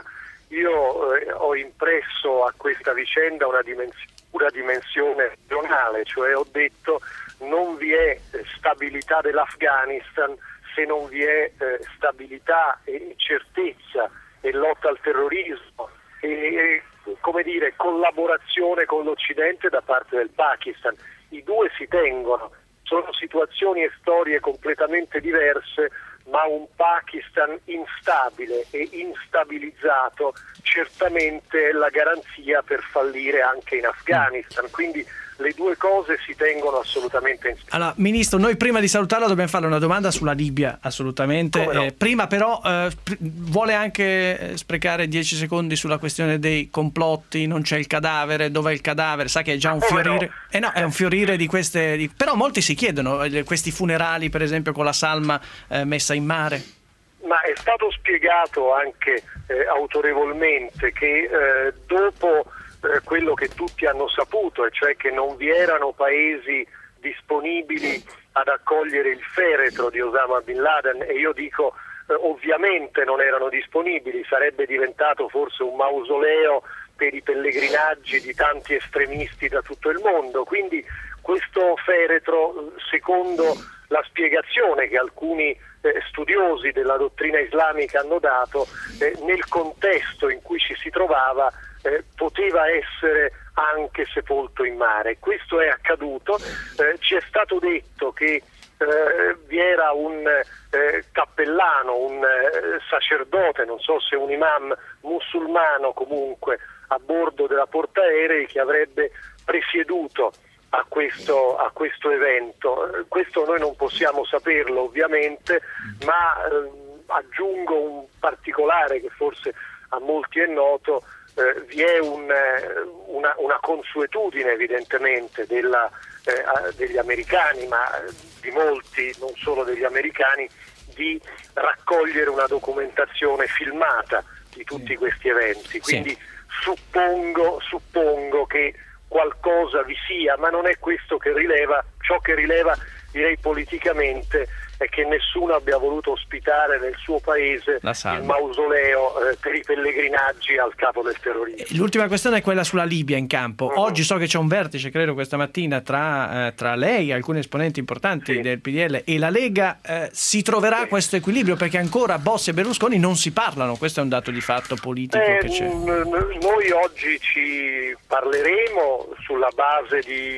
io eh, ho impresso a questa vicenda una dimensione, una dimensione regionale, cioè ho detto non vi è stabilità dell'Afghanistan se non vi è eh, stabilità e certezza e lotta al terrorismo e, e come dire, collaborazione con l'Occidente da parte del Pakistan. I due si tengono, sono situazioni e storie completamente diverse, ma un Pakistan instabile e instabilizzato certamente è la garanzia per fallire anche in Afghanistan. Quindi le due cose si tengono assolutamente insieme. Allora, Ministro, noi prima di salutarla dobbiamo fare una domanda sulla Libia, assolutamente. No? Eh, prima però eh, pr- vuole anche sprecare dieci secondi sulla questione dei complotti, non c'è il cadavere, dov'è il cadavere? Sa che è già un Come fiorire. no? Eh no, è un fiorire di queste. Di... Però molti si chiedono, eh, questi funerali, per esempio, con la salma eh, messa in mare. Ma è stato spiegato anche eh, autorevolmente che eh, dopo eh, quello che tutti hanno saputo, e cioè che non vi erano paesi disponibili ad accogliere il feretro di Osama Bin Laden, e io dico eh, ovviamente non erano disponibili, sarebbe diventato forse un mausoleo per i pellegrinaggi di tanti estremisti da tutto il mondo. Quindi questo feretro, secondo la spiegazione che alcuni eh, studiosi della dottrina islamica hanno dato, eh, nel contesto in cui ci si trovava eh, poteva essere anche sepolto in mare. Questo è accaduto. Eh, ci è stato detto che eh, vi era un eh, cappellano, un eh, sacerdote, non so se un imam musulmano comunque, a bordo della portaerei che avrebbe presieduto a questo, a questo evento. Questo noi non possiamo saperlo ovviamente, ma eh, aggiungo un particolare che forse a molti è noto. Eh, vi è un, una, una consuetudine evidentemente della, eh, degli americani, ma di molti, non solo degli americani, di raccogliere una documentazione filmata di tutti questi eventi. Quindi sì. suppongo, suppongo che qualcosa vi sia, ma non è questo che rileva. Ciò che rileva, direi politicamente, è che nessuno abbia voluto ospitare nel suo paese il mausoleo eh, per i pellegrinaggi al capo del terrorismo. L'ultima questione è quella sulla Libia in campo. Uh-huh. Oggi so che c'è un vertice, credo questa mattina, tra, eh, tra lei e alcuni esponenti importanti sì. del P D L e la Lega. Eh, si troverà sì. questo equilibrio, perché ancora Bossi e Berlusconi non si parlano. Questo è un dato di fatto politico eh, che c'è. N- noi oggi ci parleremo sulla base di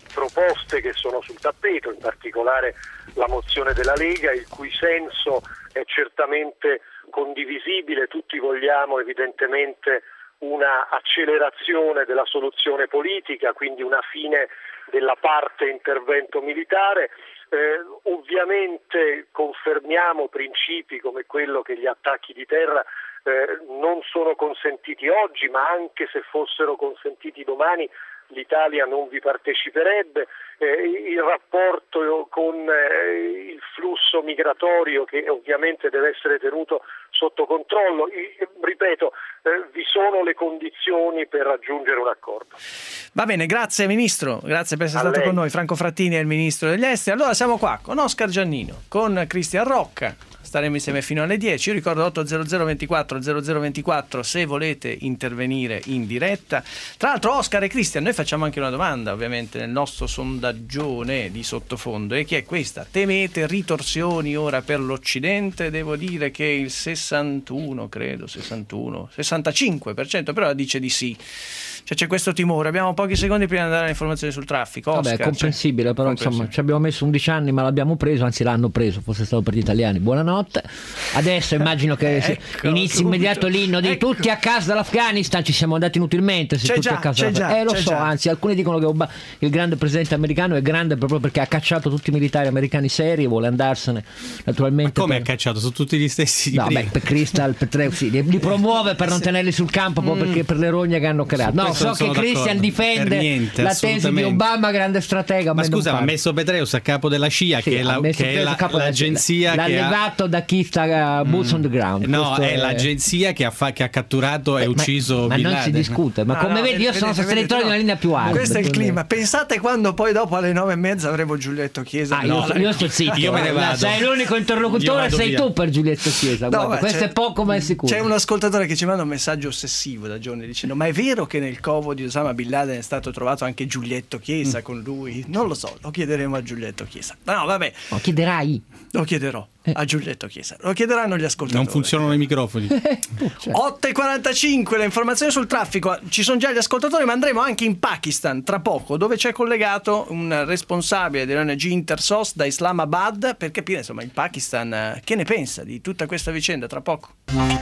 proposte che sono sul tappeto, in particolare la mozione della Lega, il cui senso è certamente condivisibile. Tutti vogliamo evidentemente una accelerazione della soluzione politica, quindi una fine della parte intervento militare. Eh, ovviamente confermiamo principi come quello che gli attacchi di terra eh, non sono consentiti oggi, ma anche se fossero consentiti domani l'Italia non vi parteciperebbe. Eh, il rapporto con eh, il flusso migratorio, che ovviamente deve essere tenuto sotto controllo. I, ripeto, eh, vi sono le condizioni per raggiungere un accordo. Va bene, grazie Ministro, grazie per essere A stato lei. con noi. Franco Frattini è il Ministro degli Esteri. Allora siamo qua con Oscar Giannino, con Cristian Rocca. Staremo insieme fino alle dieci. Io ricordo otto zero zero ventiquattro zero zero ventiquattro se volete intervenire in diretta. Tra l'altro, Oscar e Cristian, noi facciamo anche una domanda, ovviamente, nel nostro sondaggione di sottofondo, e che è questa: temete ritorsioni ora per l'Occidente? Devo dire che il sessantuno, credo, sessantuno, sessantacinque per cento però dice di sì. Cioè c'è questo timore. Abbiamo pochi secondi prima di andare alle informazioni sul traffico. Oscar, Vabbè, è comprensibile, cioè, però comprensibile. insomma ci abbiamo messo undici anni ma l'abbiamo preso, anzi l'hanno preso, fosse stato per gli italiani. Buonanotte. Adesso immagino che Ecco, inizi subito. immediato l'inno di Ecco. tutti a casa dall'Afghanistan. Ci siamo andati inutilmente se C'è tutti già, a casa c'è dall'Afghanistan. già, Eh lo c'è so, già. anzi alcuni dicono che Obama, il grande presidente americano è grande proprio perché ha cacciato tutti i militari americani seri e vuole andarsene naturalmente. Come per... ha cacciato? Sono tutti gli stessi di No, prima. beh, per Crystal, per Treu, sì, li, li promuove per non tenerli sul campo proprio perché per le rogne che hanno creato. No, questo so non che sono Christian d'accordo. difende Per niente, la tesi di assolutamente. Obama, grande stratega. Ma me non scusa, ma ha parla. messo Petreus a capo della C I A, Sì, che è, ha la, messo che è preso la- a capo della- l'agenzia l'ha che ha... levato da chi sta uh, boots on the ground. No, Questo è l'agenzia che ha, fa- che ha catturato e Ma- uccio ma Bin non Laden. si discute, ma No, come no, vedi io vedete, sono vedete, sostenitore no. di una linea più alta. Questo è il quindi- clima. Pensate quando poi dopo alle nove e mezza avremo Giulietto Chiesa. Ah, io, No, sto- io sto zitto. Io me ne eh. vado. Sei l'unico Io interlocutore, vado sei via. tu per Giulietto Chiesa. No, guarda, ma questo c'è- è poco ma è sicuro. C'è un ascoltatore che ci manda un messaggio ossessivo da giorni dicendo: ma è vero che nel covo di Osama Bin Laden è stato trovato anche Giulietto Chiesa Mm. con lui? Non lo so, lo chiederemo a Giulietto Chiesa. No, vabbè, No, chiederai. lo chiederò Eh. a Giulietto Chiesa. Lo chiederanno gli ascoltatori. Non funzionano i microfoni. Cioè, otto e quarantacinque, le informazioni sul traffico. Ci sono già gli ascoltatori, ma andremo anche in Pakistan tra poco, dove c'è collegato un responsabile dell'O N G Intersos da Islamabad, per capire insomma il Pakistan eh, che ne pensa di tutta questa vicenda. Tra poco.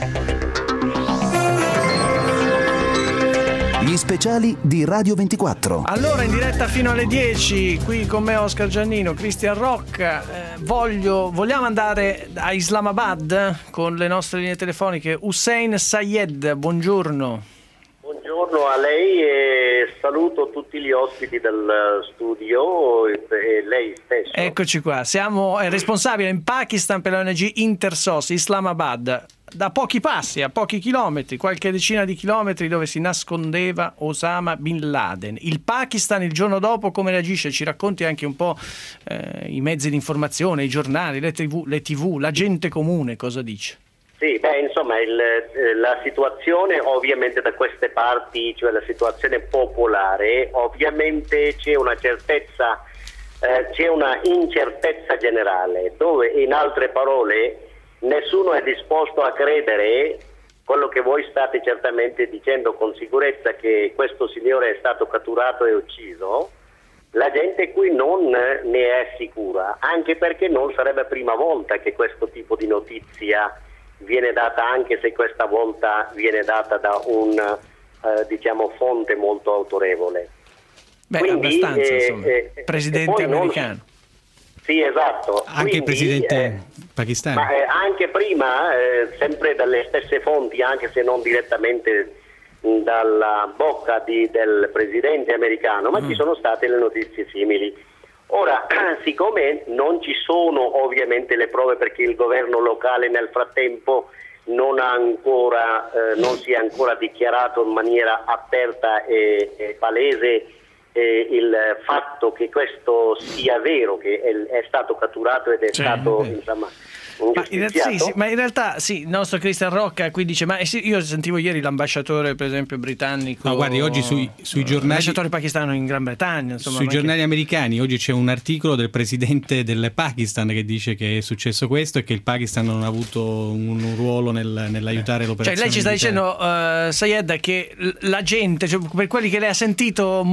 Gli speciali di Radio ventiquattro. Allora, in diretta fino alle dieci, qui con me Oscar Giannino, Cristian Rocca. Eh, voglio, vogliamo andare a Islamabad con le nostre linee telefoniche. Hussein Sayed, buongiorno. Buongiorno a lei e saluto tutti gli ospiti del studio e lei stesso. Eccoci qua, siamo eh, responsabili in Pakistan per l'O N G Intersos, Islamabad, da pochi passi, a pochi chilometri, qualche decina di chilometri, dove si nascondeva Osama Bin Laden. Il Pakistan il giorno dopo come reagisce? Ci racconti anche un po' eh, i mezzi di informazione, i giornali, le tivù, le tivù, la gente comune cosa dice? Sì, beh, insomma, il, la situazione ovviamente da queste parti, cioè la situazione popolare, ovviamente c'è una certezza, eh, c'è una incertezza generale, dove in altre parole nessuno è disposto a credere quello che voi state certamente dicendo con sicurezza, che questo signore è stato catturato e ucciso. La gente qui non ne è sicura, anche perché non sarebbe prima volta che questo tipo di notizia viene data, anche se questa volta viene data da un eh, diciamo fonte molto autorevole. Beh, Quindi, abbastanza, eh, insomma. eh, Presidente e poi non- americano. Sì, esatto. Anche il Quindi, presidente eh, pakistano. ma eh, anche prima, eh, sempre dalle stesse fonti, anche se non direttamente mh, dalla bocca di, del presidente americano, ma Mm. ci sono state le notizie simili. Ora, siccome non ci sono ovviamente le prove, perché il governo locale nel frattempo non ha ancora, eh, non si è ancora dichiarato in maniera aperta e, e palese eh, il fatto che questo sia vero, che è, è stato catturato ed è Sì, stato è vero. insomma Ma in, realtà, ingiustiziato. sì, sì, ma in realtà sì, il nostro Cristian Rocca qui dice: ma eh sì, io sentivo ieri l'ambasciatore per esempio britannico, No, guardi, oggi sui- sui giornali- l'ambasciatore pakistano in Gran Bretagna, insomma, Sui ma anche- giornali americani oggi c'è un articolo del presidente del Pakistan che dice che è successo questo e che il Pakistan non ha avuto un, un ruolo nel- nell'aiutare Cioè l'operazione lei ci sta militare. dicendo, uh, Sayed, che l- la gente, cioè, per quelli che lei ha sentito, molti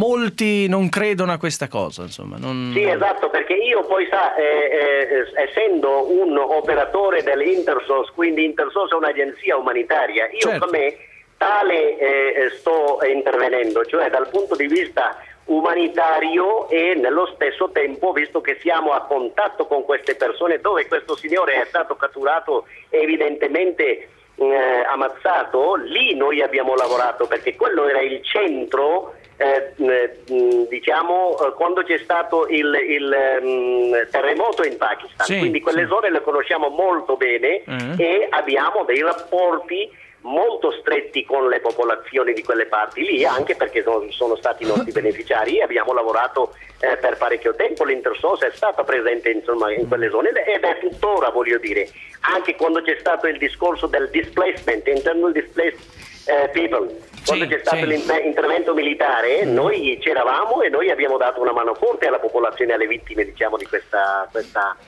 molti non credono a questa cosa, insomma. Non... Sì, esatto, perché io poi sa, eh, eh, essendo un operatore dell'Intersos, quindi Intersos è un'agenzia umanitaria, io certo. come tale eh, sto intervenendo, cioè dal punto di vista umanitario e nello stesso tempo, visto che siamo a contatto con queste persone dove questo signore è stato catturato evidentemente eh, ammazzato, lì noi abbiamo lavorato perché quello era il centro eh, diciamo eh, quando c'è stato il, il um, terremoto in Pakistan, sì, quindi quelle sì. zone le conosciamo molto bene uh-huh. e abbiamo dei rapporti molto stretti con le popolazioni di quelle parti lì, anche perché sono, sono stati i nostri beneficiari e abbiamo lavorato eh, per parecchio tempo. L'Intersos è stata presente insomma in quelle zone ed è tuttora, voglio dire, anche quando c'è stato il discorso del displacement, internal displaced eh, people, quando sì, c'è stato sì. l'intervento militare, mm. noi c'eravamo e noi abbiamo dato una mano forte alla popolazione, alle vittime diciamo di questa, questa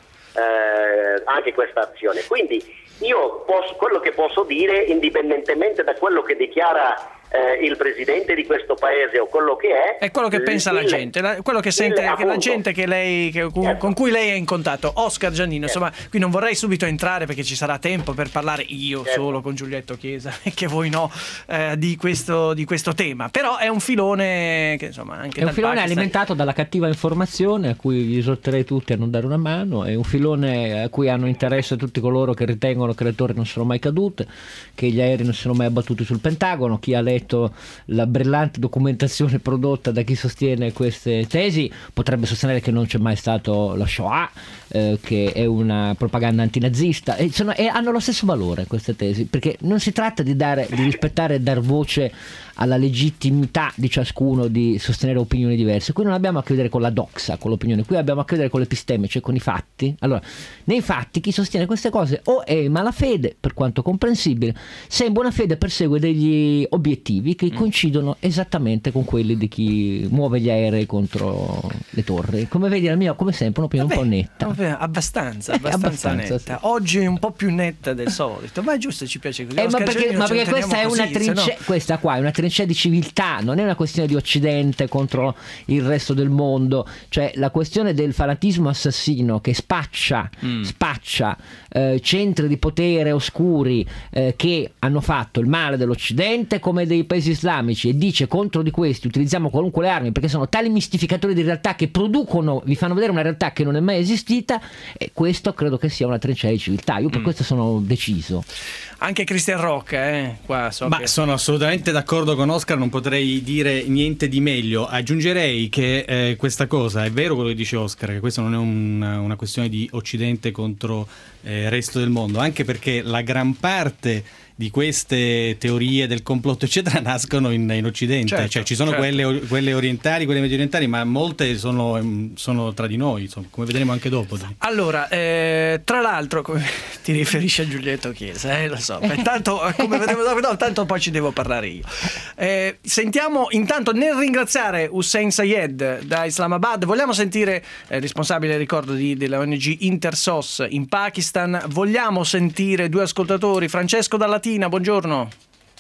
eh, anche questa azione. Quindi io posso, quello che posso dire, indipendentemente da quello che dichiara eh, il presidente di questo paese o quello che è, è quello che pensa il, la gente, la, quello che sente il, che la gente che lei, che, con, certo. con cui lei è in contatto. Oscar Giannino, certo. insomma, qui non vorrei subito entrare perché ci sarà tempo per parlare io certo. solo con Giulietto Chiesa e che voi no eh, di, questo, di questo tema, però è un filone che insomma anche è un filone Pakistan... alimentato dalla cattiva informazione a cui vi esorterei tutti a non dare una mano, è un filone a cui hanno interesse tutti coloro che ritengono che le torri non sono mai cadute, che gli aerei non sono mai abbattuti sul Pentagono. Chi ha letto la brillante documentazione prodotta da chi sostiene queste tesi potrebbe sostenere che non c'è mai stato la Shoah, eh, che è una propaganda antinazista, e, sono, e hanno lo stesso valore queste tesi, perché non si tratta di, dare, di rispettare e dar voce alla legittimità di ciascuno di sostenere opinioni diverse. Qui non abbiamo a che vedere con la doxa, con l'opinione, qui abbiamo a che vedere con l'episteme, cioè con i fatti. Allora, nei fatti chi sostiene queste cose o è in malafede, per quanto comprensibile, se in buona fede persegue degli obiettivi che coincidono esattamente con quelli di chi muove gli aerei contro le torri. Come vedi, la mia, come sempre, un'opinione Vabbè, un po' netta. Vabbè, abbastanza, abbastanza, abbastanza, netta. sì. Oggi è un po' più netta del solito, ma è giusto, ci piace così. Eh, ma Oscar perché, Giannino ma ce lo perché questa è teniamo una così, se trincea, no- questa qua è una trincea di civiltà, non è una questione di Occidente contro il resto del mondo, cioè la questione del fanatismo assassino che spaccia, mm. spaccia eh, centri di potere oscuri eh, che hanno fatto il male dell'Occidente come dei paesi islamici, e dice contro di questi utilizziamo qualunque le armi perché sono tali mistificatori di realtà che producono, vi fanno vedere una realtà che non è mai esistita, e questo credo che sia una trincea di civiltà. Io per mm. questo sono deciso. Anche Christian Rocca, eh, qua so Ma che... sono assolutamente d'accordo con Oscar, non potrei dire niente di meglio. Aggiungerei che eh, questa cosa, è vero quello che dice Oscar, che questa non è un, una questione di Occidente contro il eh, resto del mondo, anche perché la gran parte di queste teorie del complotto eccetera nascono in, in Occidente, certo, cioè ci sono certo. quelle, quelle orientali, quelle medio orientali, ma molte sono, sono tra di noi, insomma, come vedremo anche dopo. Allora, eh, tra l'altro, come ti riferisci a Giulietto Chiesa, eh, lo so, beh, tanto, come vedremo dopo, no, tanto poi ci devo parlare io. Eh, sentiamo intanto, nel ringraziare Hussein Sayed da Islamabad, vogliamo sentire eh, responsabile, ricordo, di, della O N G Intersos in Pakistan, vogliamo sentire due ascoltatori. Francesco Dalla buongiorno.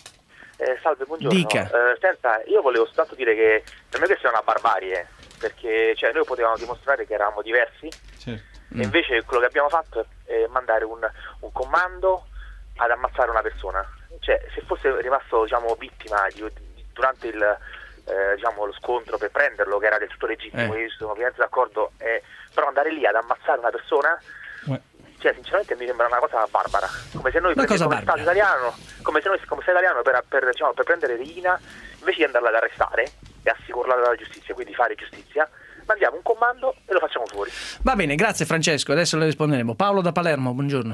Eh, salve, buongiorno. Dica. Eh, senta, io volevo soltanto dire che per me questa è una barbarie, perché cioè, noi potevamo dimostrare che eravamo diversi, Certo. e invece quello che abbiamo fatto è mandare un, un comando ad ammazzare una persona. Cioè, se fosse rimasto diciamo vittima di, di, durante il, eh, diciamo, lo scontro per prenderlo, che era del tutto legittimo, eh. io sono ovviamente d'accordo, eh, però andare lì ad ammazzare una persona, cioè sinceramente mi sembra una cosa barbara, come se noi Una cosa come Stato italiano, come se noi come Stato italiano per, per, diciamo, per prendere Rina, invece di andarla ad arrestare e assicurarla dalla giustizia, quindi fare giustizia, mandiamo un comando e lo facciamo fuori. Va bene, grazie Francesco, adesso le risponderemo. Paolo da Palermo, buongiorno.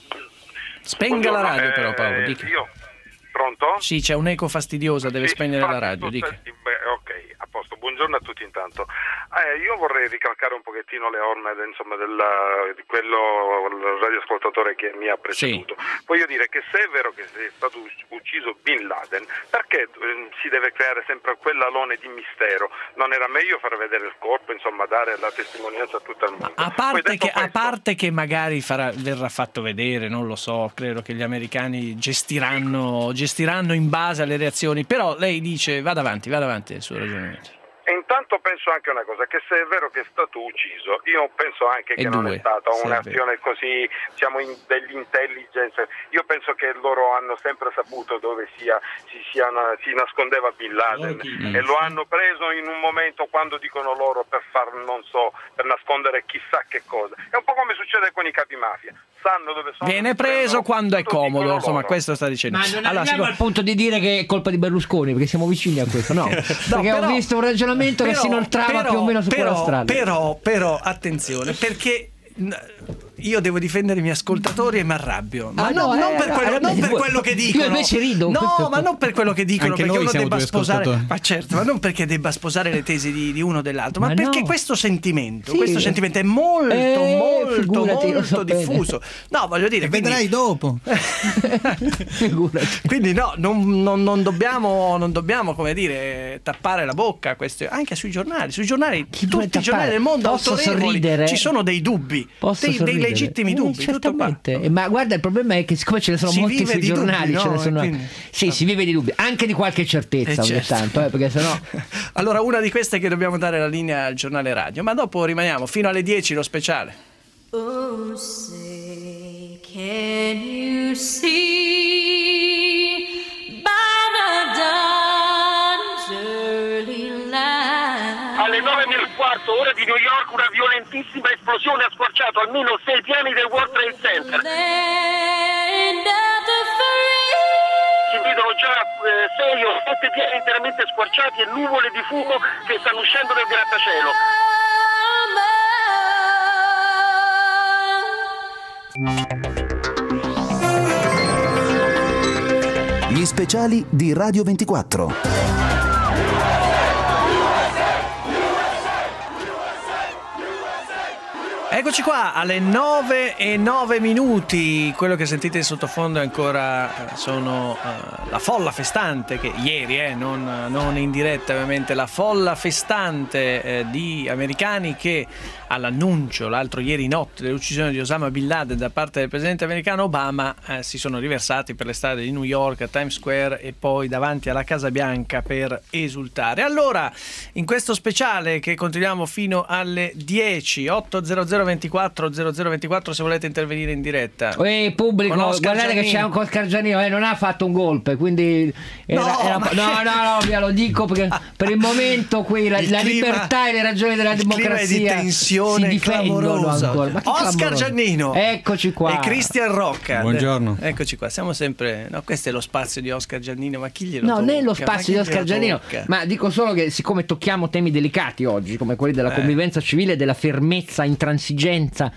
Spenga buongiorno, la radio eh, però Paolo, dica. Io, pronto? Sì, c'è un'eco fastidiosa, deve Sì, spegnere la infatti, radio, dica. Beh, ok, a posto. Buongiorno a tutti intanto. Eh, io vorrei ricalcare un pochettino le orme insomma, della, di quello il radioascoltatore che mi ha preceduto. Sì. Voglio dire che se è vero che è stato ucciso Bin Laden, perché eh, si deve creare sempre quell'alone di mistero? Non era meglio far vedere il corpo, insomma, dare la testimonianza a tutto il mondo? A parte, che, questo, a parte che magari farà, verrà fatto vedere, non lo so, credo che gli americani gestiranno, gestiranno in base alle reazioni, però lei dice vada avanti, vada avanti il suo ragionamento. E intanto penso anche una cosa, che se è vero che è stato uciso, io penso anche e che due, non è stata un'azione così, diciamo, in, dell'intelligence. Io penso che loro hanno sempre saputo dove sia, si, sia, si nascondeva Bin Laden mm. e lo hanno preso in un momento, quando dicono loro, per far, non so, per nascondere chissà che cosa. È un po' come succede con i capi mafia. Sanno dove sono. Viene preso quando è comodo, insomma, questo sta dicendo. Ma non allora, arriviamo sicur- al punto di dire che è colpa di Berlusconi, perché siamo vicini a questo, no? Perché no, però, ho visto un ragionamento però, che si inoltrava però, più o meno su però, quella strada. Però, però, attenzione, perché io devo difendere i miei ascoltatori e mi arrabbio, ma ah, no, no, non, eh, per, quello, no, non per voi, quello che dicono. Io invece rido. No, ma non per quello che dicono, anche perché noi uno siamo debba due sposare, ma certo, ma non perché debba sposare le tesi di, di uno o dell'altro, ma, ma perché no. questo sentimento, sì. questo sentimento è molto, eh, molto, figurati, molto so diffuso. Bene. No, voglio dire, e quindi... vedrai dopo. Quindi no, non, non, non dobbiamo, non dobbiamo, come dire, tappare la bocca a queste, anche sui giornali, sui giornali, Chi tutti i giornali del mondo Posso autorevoli, sorridere? ci sono dei dubbi, dei, dei legittimi eh, dubbi. Certamente. Tutto ma guarda, il problema è che siccome ce ne sono si molti sui giornali, dubbi, ce no? ne sono... quindi... sì, no. si vive di dubbi, anche di qualche certezza eh, ogni certo. tanto, eh, perché sennò... Allora, una di queste è che dobbiamo dare la linea al giornale radio, ma dopo rimaniamo fino alle dieci lo speciale. Oh, say, can you see by the dawn's early light? Alle nove nel quarto, ora di New York, una violentissima esplosione ha squarciato almeno sei piani del World Trade Center. Si vedono già eh, sei o sette piani interamente squarciati e nuvole di fumo che stanno uscendo dal grattacielo. Gli speciali di Radio ventiquattro. Eccoci qua alle nove e nove minuti. Quello che sentite in sottofondo è ancora sono uh, la folla festante che ieri, eh, non, non in diretta ovviamente, la folla festante eh, di americani che all'annuncio l'altro ieri notte dell'uccisione di Osama Bin Laden da parte del presidente americano Obama eh, si sono riversati per le strade di New York, a Times Square e poi davanti alla Casa Bianca per esultare. Allora, in questo speciale che continuiamo fino alle dieci, otto zero zero ventiquattro zero zero ventiquattro se volete intervenire in diretta. Ehi pubblico, guardate Giannino. Che c'è un Oscar Giannino, eh, non ha fatto un golpe, quindi era, no, era, ma... no, no, no, ve lo dico perché per il momento qui la, la clima, libertà e le ragioni della democrazia si difendono ancora. Ma Oscar clamoroso. Giannino, eccoci qua, e Cristian Rocca. Buongiorno. Eccoci qua, siamo sempre. No, questo è lo spazio di Oscar Giannino, ma chi glielo no, tocca? non è lo spazio di Oscar Giannino, tocca? ma dico solo che siccome tocchiamo temi delicati oggi, come quelli della eh. convivenza civile, della fermezza, intransigenza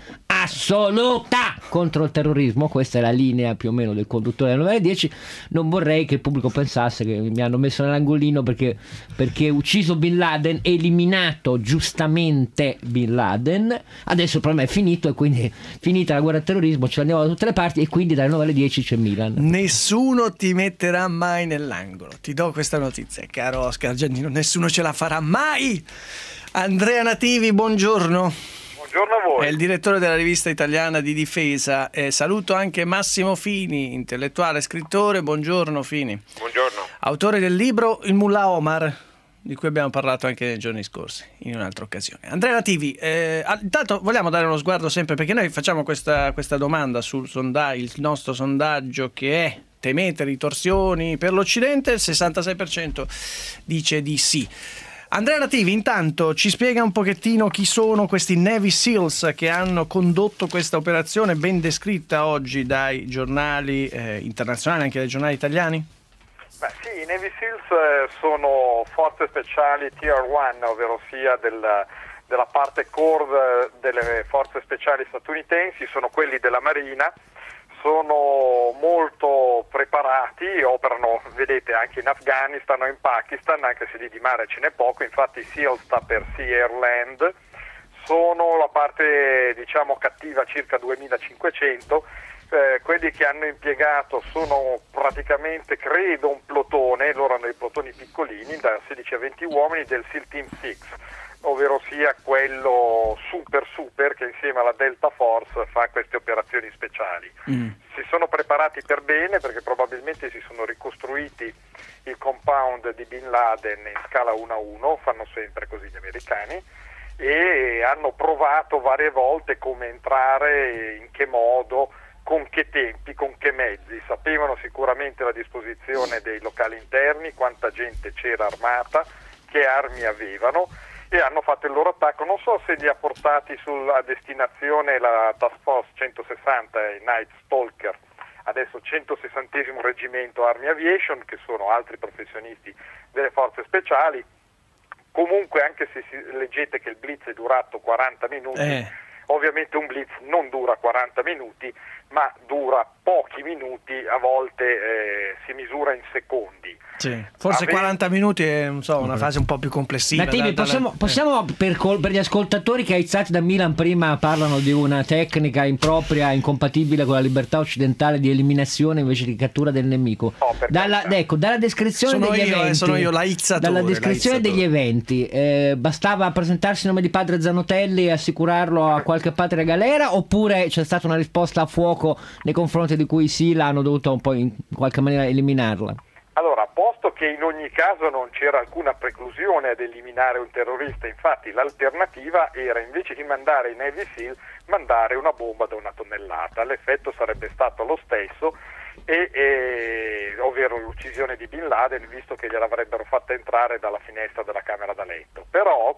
assoluta contro il terrorismo, questa è la linea più o meno del conduttore delle nove alle dieci, non vorrei che il pubblico pensasse che mi hanno messo nell'angolino perché, perché ucciso Bin Laden, eliminato giustamente Bin Laden, adesso il problema è finito e quindi finita la guerra al terrorismo, ce l'andiamo da tutte le parti e quindi dalle nove alle dieci c'è Milan. Nessuno ti metterà mai nell'angolo, ti do questa notizia, caro Oscar Giannino, nessuno ce la farà mai. Andrea Nativi, buongiorno. Buongiorno a voi. È il direttore della rivista italiana di difesa. Eh, saluto anche Massimo Fini, intellettuale, scrittore. Buongiorno Fini. Buongiorno. Autore del libro Il Mullah Omar, di cui abbiamo parlato anche nei giorni scorsi, in un'altra occasione. Andrea Nativi, eh, intanto vogliamo dare uno sguardo sempre, perché noi facciamo questa, questa domanda sul sondaggio, il nostro sondaggio che è: temete ritorsioni per l'Occidente? Il sessantasei per cento dice di sì. Andrea Nativi, intanto ci spiega un pochettino chi sono questi Navy Seals che hanno condotto questa operazione ben descritta oggi dai giornali eh, internazionali, anche dai giornali italiani? Beh, sì, i Navy Seals sono forze speciali Tier uno, ovvero sia del, della parte core delle forze speciali statunitensi, sono quelli della Marina. Sono molto preparati, operano, vedete, anche in Afghanistan o in Pakistan, anche se lì di mare ce n'è poco, infatti SEAL sta per Sea Air Land, sono la parte, diciamo, cattiva, circa duemilacinquecento, eh, quelli che hanno impiegato sono praticamente, credo, un plotone, loro hanno dei plotoni piccolini, da sedici a venti uomini, del SEAL Team sei, ovvero sia quello super super che insieme alla Delta Force fa queste operazioni speciali. Mm. Si sono preparati per bene perché probabilmente si sono ricostruiti il compound di Bin Laden in scala uno a uno, fanno sempre così gli americani, e hanno provato varie volte come entrare, in che modo, con che tempi, con che mezzi. Sapevano sicuramente la disposizione dei locali interni, quanta gente c'era armata, che armi avevano, e hanno fatto il loro attacco. Non so se li ha portati sulla destinazione la Task Force centosessanta, i Night Stalker, adesso centosessantesimo reggimento Army Aviation, che sono altri professionisti delle forze speciali. Comunque, anche se si, leggete che il blitz è durato quaranta minuti, eh. ovviamente un blitz non dura quaranta minuti, ma dura pochi minuti, a volte eh, si misura in secondi. Sì. Forse Ave... quaranta minuti è non so, una fase un po' più complessiva. Nativi, da, possiamo, dalla... possiamo per, col, per gli ascoltatori che aizzati da Milan prima parlano di una tecnica impropria, incompatibile con la libertà occidentale di eliminazione invece di cattura del nemico. Oh, dalla, ecco, dalla descrizione sono degli io, eventi, eh, sono io l'aizzatore, dalla descrizione l'aizzatore. degli eventi, eh, bastava presentarsi in nome di padre Zanotelli e assicurarlo a qualche patria galera, oppure c'è stata una risposta a fuoco nei confronti di cui sì, l'hanno dovuto un po' in qualche maniera eliminarla? Allora, posto che in ogni caso non c'era alcuna preclusione ad eliminare un terrorista, infatti l'alternativa era, invece di mandare i Navy SEAL, mandare una bomba da una tonnellata. L'effetto sarebbe stato lo stesso, e, e, ovvero l'uccisione di Bin Laden, visto che gliel'avrebbero fatta entrare dalla finestra della camera da letto. Però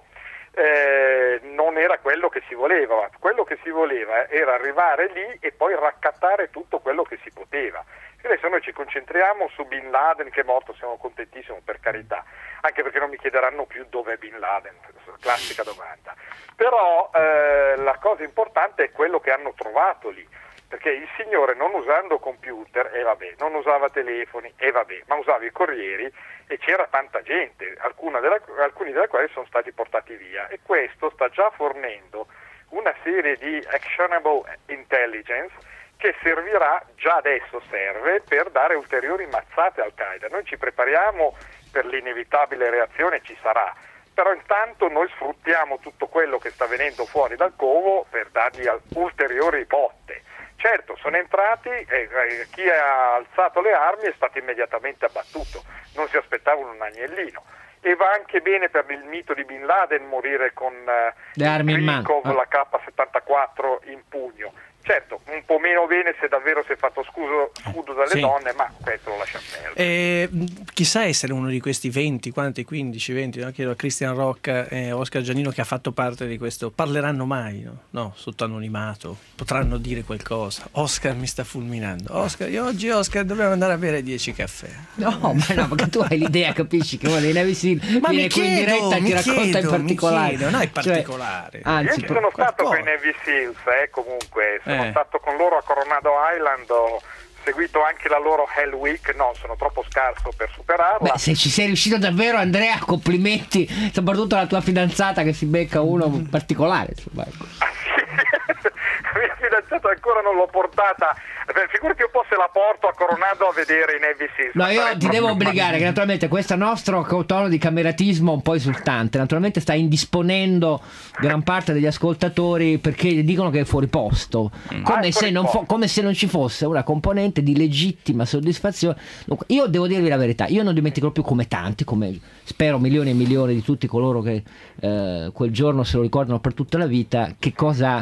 eh, non era quello che si voleva. Quello che si voleva era arrivare lì e poi raccattare tutto quello che si poteva. Adesso noi ci concentriamo su Bin Laden, che è morto, siamo contentissimi, per carità, anche perché non mi chiederanno più dove è Bin Laden, classica domanda. Però eh, la cosa importante è quello che hanno trovato lì, perché il signore, non usando computer, e eh vabbè, non usava telefoni, e eh vabbè, ma usava i corrieri, e c'era tanta gente, alcuna della, alcuni della quali sono stati portati via, e questo sta già fornendo una serie di actionable intelligence che servirà, già adesso serve, per dare ulteriori mazzate al Qaeda. Noi ci prepariamo per l'inevitabile reazione, ci sarà, però intanto noi sfruttiamo tutto quello che sta venendo fuori dal covo per dargli ulteriori botte. Certo, sono entrati e eh, chi ha alzato le armi è stato immediatamente abbattuto, non si aspettavano un agnellino. E va anche bene per il mito di Bin Laden morire con eh, le armi in mano, la K settantaquattro in pugno. Certo, un po' meno bene se davvero si è fatto scudo, scudo dalle sì. donne, ma questo lo lascia perdere. Eh, chissà essere uno di questi venti, quanti, quindici, venti, no? Chiedo a Cristian Rocca e Oscar Giannino, che ha fatto parte di questo. Parleranno mai? No, no, sotto anonimato, potranno dire qualcosa. Oscar mi sta fulminando. Oscar, io oggi Oscar dobbiamo andare a bere dieci caffè. No, ma no, perché tu hai l'idea, capisci, che vuole Navy SEAL ma viene mi chiedo, qui in diretta e ti racconta chiedo, in particolare. Chiedo, no, è particolare. Cioè, anzi, io ci sono stato con i Navy SEALs, eh, comunque, sono Eh. stato con loro a Coronado Island, ho seguito anche la loro Hell Week, no, sono troppo scarso per superarla. Beh, se ci sei riuscito davvero, Andrea, complimenti, soprattutto alla tua fidanzata che si becca uno particolare, insomma. Ah, sì. La mia fidanzata ancora non l'ho portata. Beh, figurati un po' se la porto a Coronado a vedere i Navy SEALs. No, io ti devo obbligare, che naturalmente questo nostro tono di cameratismo un po' esultante naturalmente sta indisponendo gran parte degli ascoltatori, perché dicono che è fuori posto, come, ah, se, non fo- come se non ci fosse una componente di legittima soddisfazione. Io devo dirvi la verità, io non dimenticherò più, come tanti, come spero milioni e milioni di tutti coloro che eh, quel giorno se lo ricordano per tutta la vita, che cosa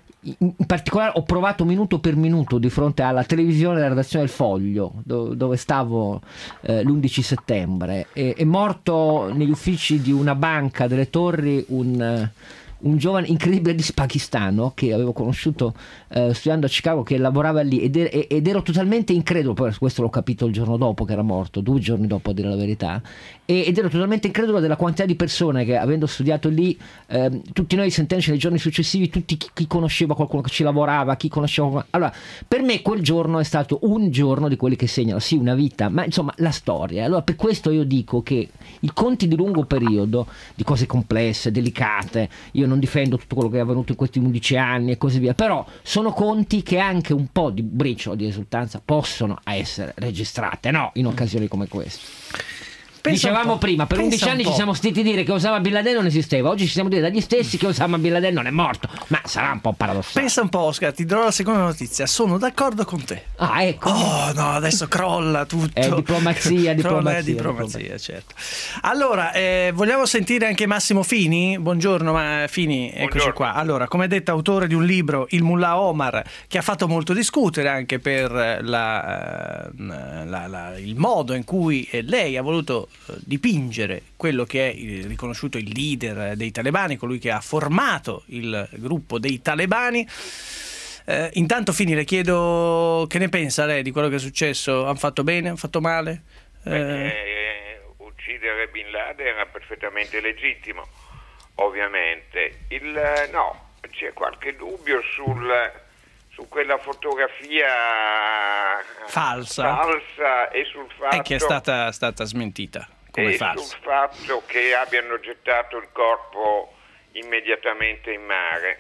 in particolare ho provato minuto per minuto di fronte alla televisione della redazione del Foglio, do- dove stavo eh, l'undici settembre. E- è morto negli uffici di una banca delle Torri un, un giovane incredibile di pakistano che avevo conosciuto eh, studiando a Chicago, che lavorava lì, ed, er- ed ero totalmente incredulo. Poi questo l'ho capito il giorno dopo che era morto, due giorni dopo, a dire la verità, e- ed ero totalmente incredulo della quantità di persone che, avendo studiato lì, eh, tutti noi sentendoci nei giorni successivi, tutti chi, chi conosceva qualcuno che ci lavorava, chi conosceva qualcuno. Allora, per me quel giorno è stato un giorno di quelli che segnano sì una vita, ma insomma la storia. Allora, per questo io dico che i conti di lungo periodo, di cose complesse, delicate, io non difendo tutto quello che è avvenuto in questi undici anni e così via, però sono conti che anche un po' di briciolo di esultanza possono essere registrate, no, in occasioni come queste. Dicevamo prima, per undici anni ci siamo sentiti dire che Osama Bin Laden non esisteva, oggi ci siamo dire dagli stessi che Osama Bin Laden non è morto, ma sarà un po' paradossale. Pensa un po', Oscar, ti darò la seconda notizia, sono d'accordo con te. Ah, ecco. Oh no, adesso crolla tutto. È diplomazia, Crolla, diplomazia, è diplomazia, certo. Allora, eh, vogliamo sentire anche Massimo Fini? Buongiorno, ma Fini, eccoci Buongiorno. qua. Allora, come detto, autore di un libro, Il Mullah Omar, che ha fatto molto discutere anche per la, la, la, il modo in cui lei ha voluto dipingere quello che è riconosciuto il leader dei talebani, colui che ha formato il gruppo dei talebani. Eh, intanto Fini, le chiedo che ne pensa lei di quello che è successo. Hanno fatto bene, hanno fatto male? Eh... Eh, uccidere Bin Laden era perfettamente legittimo, ovviamente. Il, no, c'è qualche dubbio sul, su quella fotografia falsa, falsa e sul fatto e che è stata, stata smentita come e falsa. sul fatto che abbiano gettato il corpo immediatamente in mare.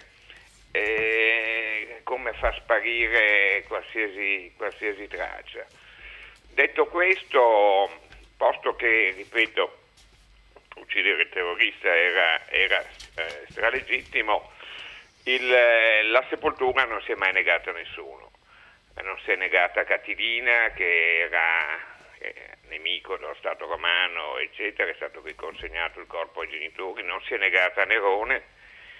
E come fa sparire qualsiasi, qualsiasi traccia. Detto questo, posto che, ripeto, uccidere il terrorista era, era eh, stralegittimo, il, la sepoltura non si è mai negata a nessuno. Non si è negata a Catilina, che era eh, nemico dello Stato romano, eccetera, è stato riconsegnato il corpo ai genitori, non si è negata a Nerone.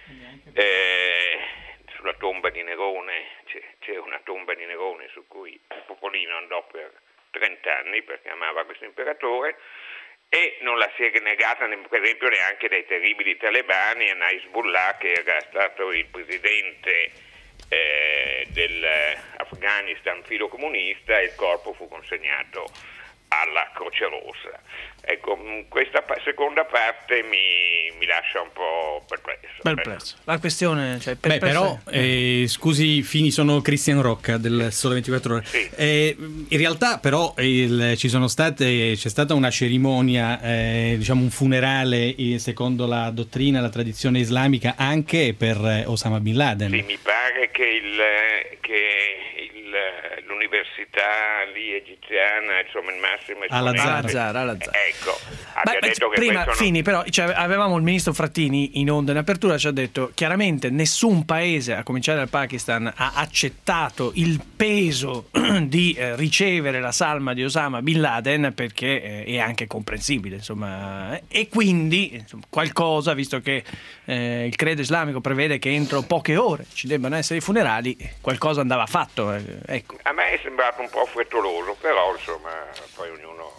Eh, sulla tomba di Nerone c'è, c'è una tomba di Nerone su cui il popolino andò per trent'anni perché amava questo imperatore, e non la si è negata per esempio neanche dai terribili talebani a Hezbollah, che era stato il presidente eh, dell'Afghanistan filocomunista, e il corpo fu consegnato alla Croce Rossa. Ecco, questa pa- seconda parte mi, mi lascia un po' perplesso. Perplesso. La questione, cioè, Beh, però, eh, scusi, Fini, sono Cristian Rocca del Sole ventiquattro Ore. Sì. Eh, in realtà, però, il, ci sono state, c'è stata una cerimonia, eh, diciamo un funerale, eh, secondo la dottrina, la tradizione islamica, anche per eh, Osama Bin Laden. Sì, mi pare che, il, che il, l'università lì egiziana, insomma il massimo Al-Azhar, Al-Azhar. Ecco, abbia Beh, detto che prima questo Fini, però, cioè, avevamo il ministro Frattini in onda in apertura, ci ha detto chiaramente nessun paese, a cominciare dal Pakistan, ha accettato il peso di eh, ricevere la salma di Osama Bin Laden, perché eh, è anche comprensibile, insomma, e quindi insomma, qualcosa, visto che eh, il credo islamico prevede che entro poche ore ci debbano essere i funerali, qualcosa andava fatto, eh, ecco. A me è sembrato un po' frettoloso, però insomma poi ognuno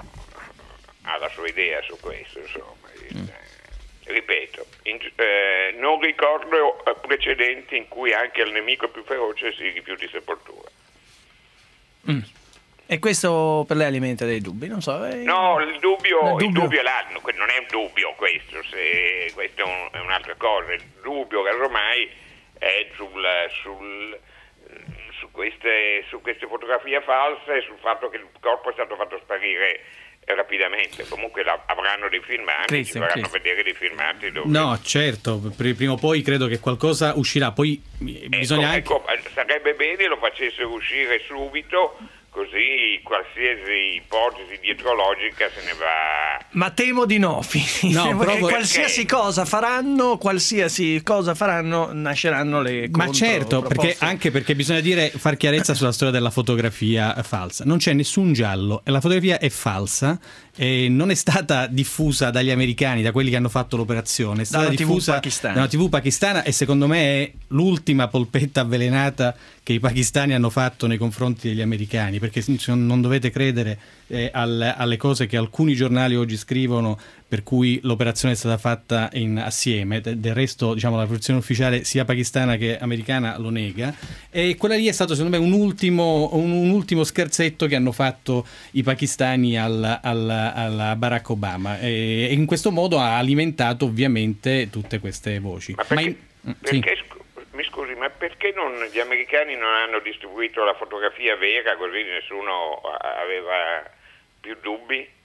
ha la sua idea su questo, insomma. Mm. Eh, ripeto, in, eh, non ricordo precedenti in cui anche il nemico più feroce si rifiuti sepoltura. Mm. E questo per lei alimenta dei dubbi? Non so. Eh... No, il dubbio, il dubbio... il dubbio è là, non è un dubbio questo, se, questo è, un, è un'altra cosa. Il dubbio che ormai è sul, sul su queste, su queste fotografie false e sul fatto che il corpo è stato fatto sparire rapidamente. Comunque la, avranno dei filmati, Christian, ci faranno Christian. vedere dei filmati dove... No, certo, pr- prima o poi credo che qualcosa uscirà, poi bisogna ecco, anche... ecco, sarebbe bene lo facessero uscire subito, così qualsiasi ipotesi dietrologica se ne va. Ma temo di no, Fini. No, perché proprio... qualsiasi cosa faranno, qualsiasi cosa faranno, nasceranno le Ma certo, perché, anche perché bisogna dire, far chiarezza sulla storia della fotografia falsa. Non c'è nessun giallo, la fotografia è falsa, e non è stata diffusa dagli americani, da quelli che hanno fatto l'operazione, è stata dalla diffusa tivù pakistana. da una tivù pakistana, e secondo me è l'ultima polpetta avvelenata che i pakistani hanno fatto nei confronti degli americani, perché non dovete credere eh, alle, alle cose che alcuni giornali oggi scrivono, per cui l'operazione è stata fatta in, assieme. Del resto, diciamo, la versione ufficiale sia pakistana che americana lo nega, e quella lì è stato secondo me un ultimo, un, un ultimo scherzetto che hanno fatto i pakistani al, al, al Barack Obama, e, e in questo modo ha alimentato ovviamente tutte queste voci. Ma perché, Ma in, perché sì. mi scusi, ma perché non, gli americani non hanno distribuito la fotografia vera, così nessuno aveva più dubbi?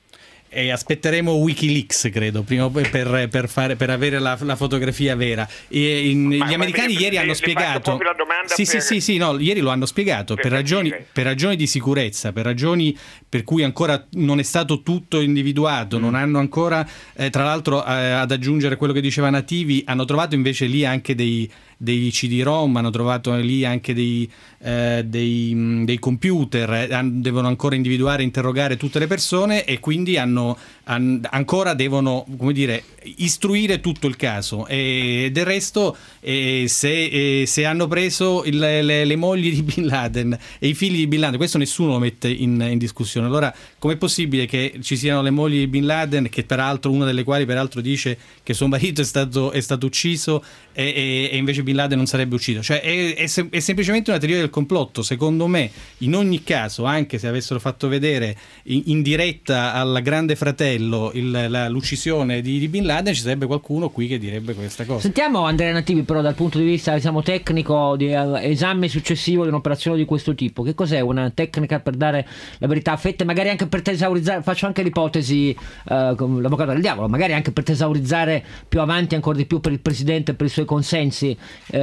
e aspetteremo Wikileaks, credo, prima o poi per, per, fare, per avere la, la fotografia vera. E in, ma, gli ma americani le, ieri le, hanno le spiegato. Sì, sì, per... sì, sì, no, ieri lo hanno spiegato per, per ragioni, per ragioni di sicurezza, per ragioni per cui ancora non è stato tutto individuato, mm. non hanno ancora, eh, tra l'altro, eh, ad aggiungere quello che diceva Nativi, hanno trovato invece lì anche dei dei C D ROM, hanno trovato lì anche dei, eh, dei, dei computer, eh, devono ancora individuare, interrogare tutte le persone e quindi hanno, han, ancora devono, come dire, istruire tutto il caso. E del resto, eh, se, eh, se hanno preso il, le, le mogli di Bin Laden e i figli di Bin Laden, questo nessuno lo mette in, in discussione. Allora, com'è possibile che ci siano le mogli di Bin Laden, che peraltro, una delle quali peraltro dice che suo marito è stato, è stato ucciso e, e, e invece Bin Laden non sarebbe ucciso? Cioè è, è, sem- è semplicemente una teoria del complotto. Secondo me, in ogni caso, anche se avessero fatto vedere in, in diretta al Grande Fratello il, la, l'uccisione di, di Bin Laden, ci sarebbe qualcuno qui che direbbe questa cosa. Sentiamo Andrea Nativi, però dal punto di vista, diciamo, tecnico, di uh, esame successivo di un'operazione di questo tipo, che cos'è una tecnica per dare la verità a fette, magari anche per tesaurizzare, faccio anche l'ipotesi, uh, come l'avvocato del diavolo, magari anche per tesaurizzare più avanti ancora di più per il presidente, per i suoi consensi,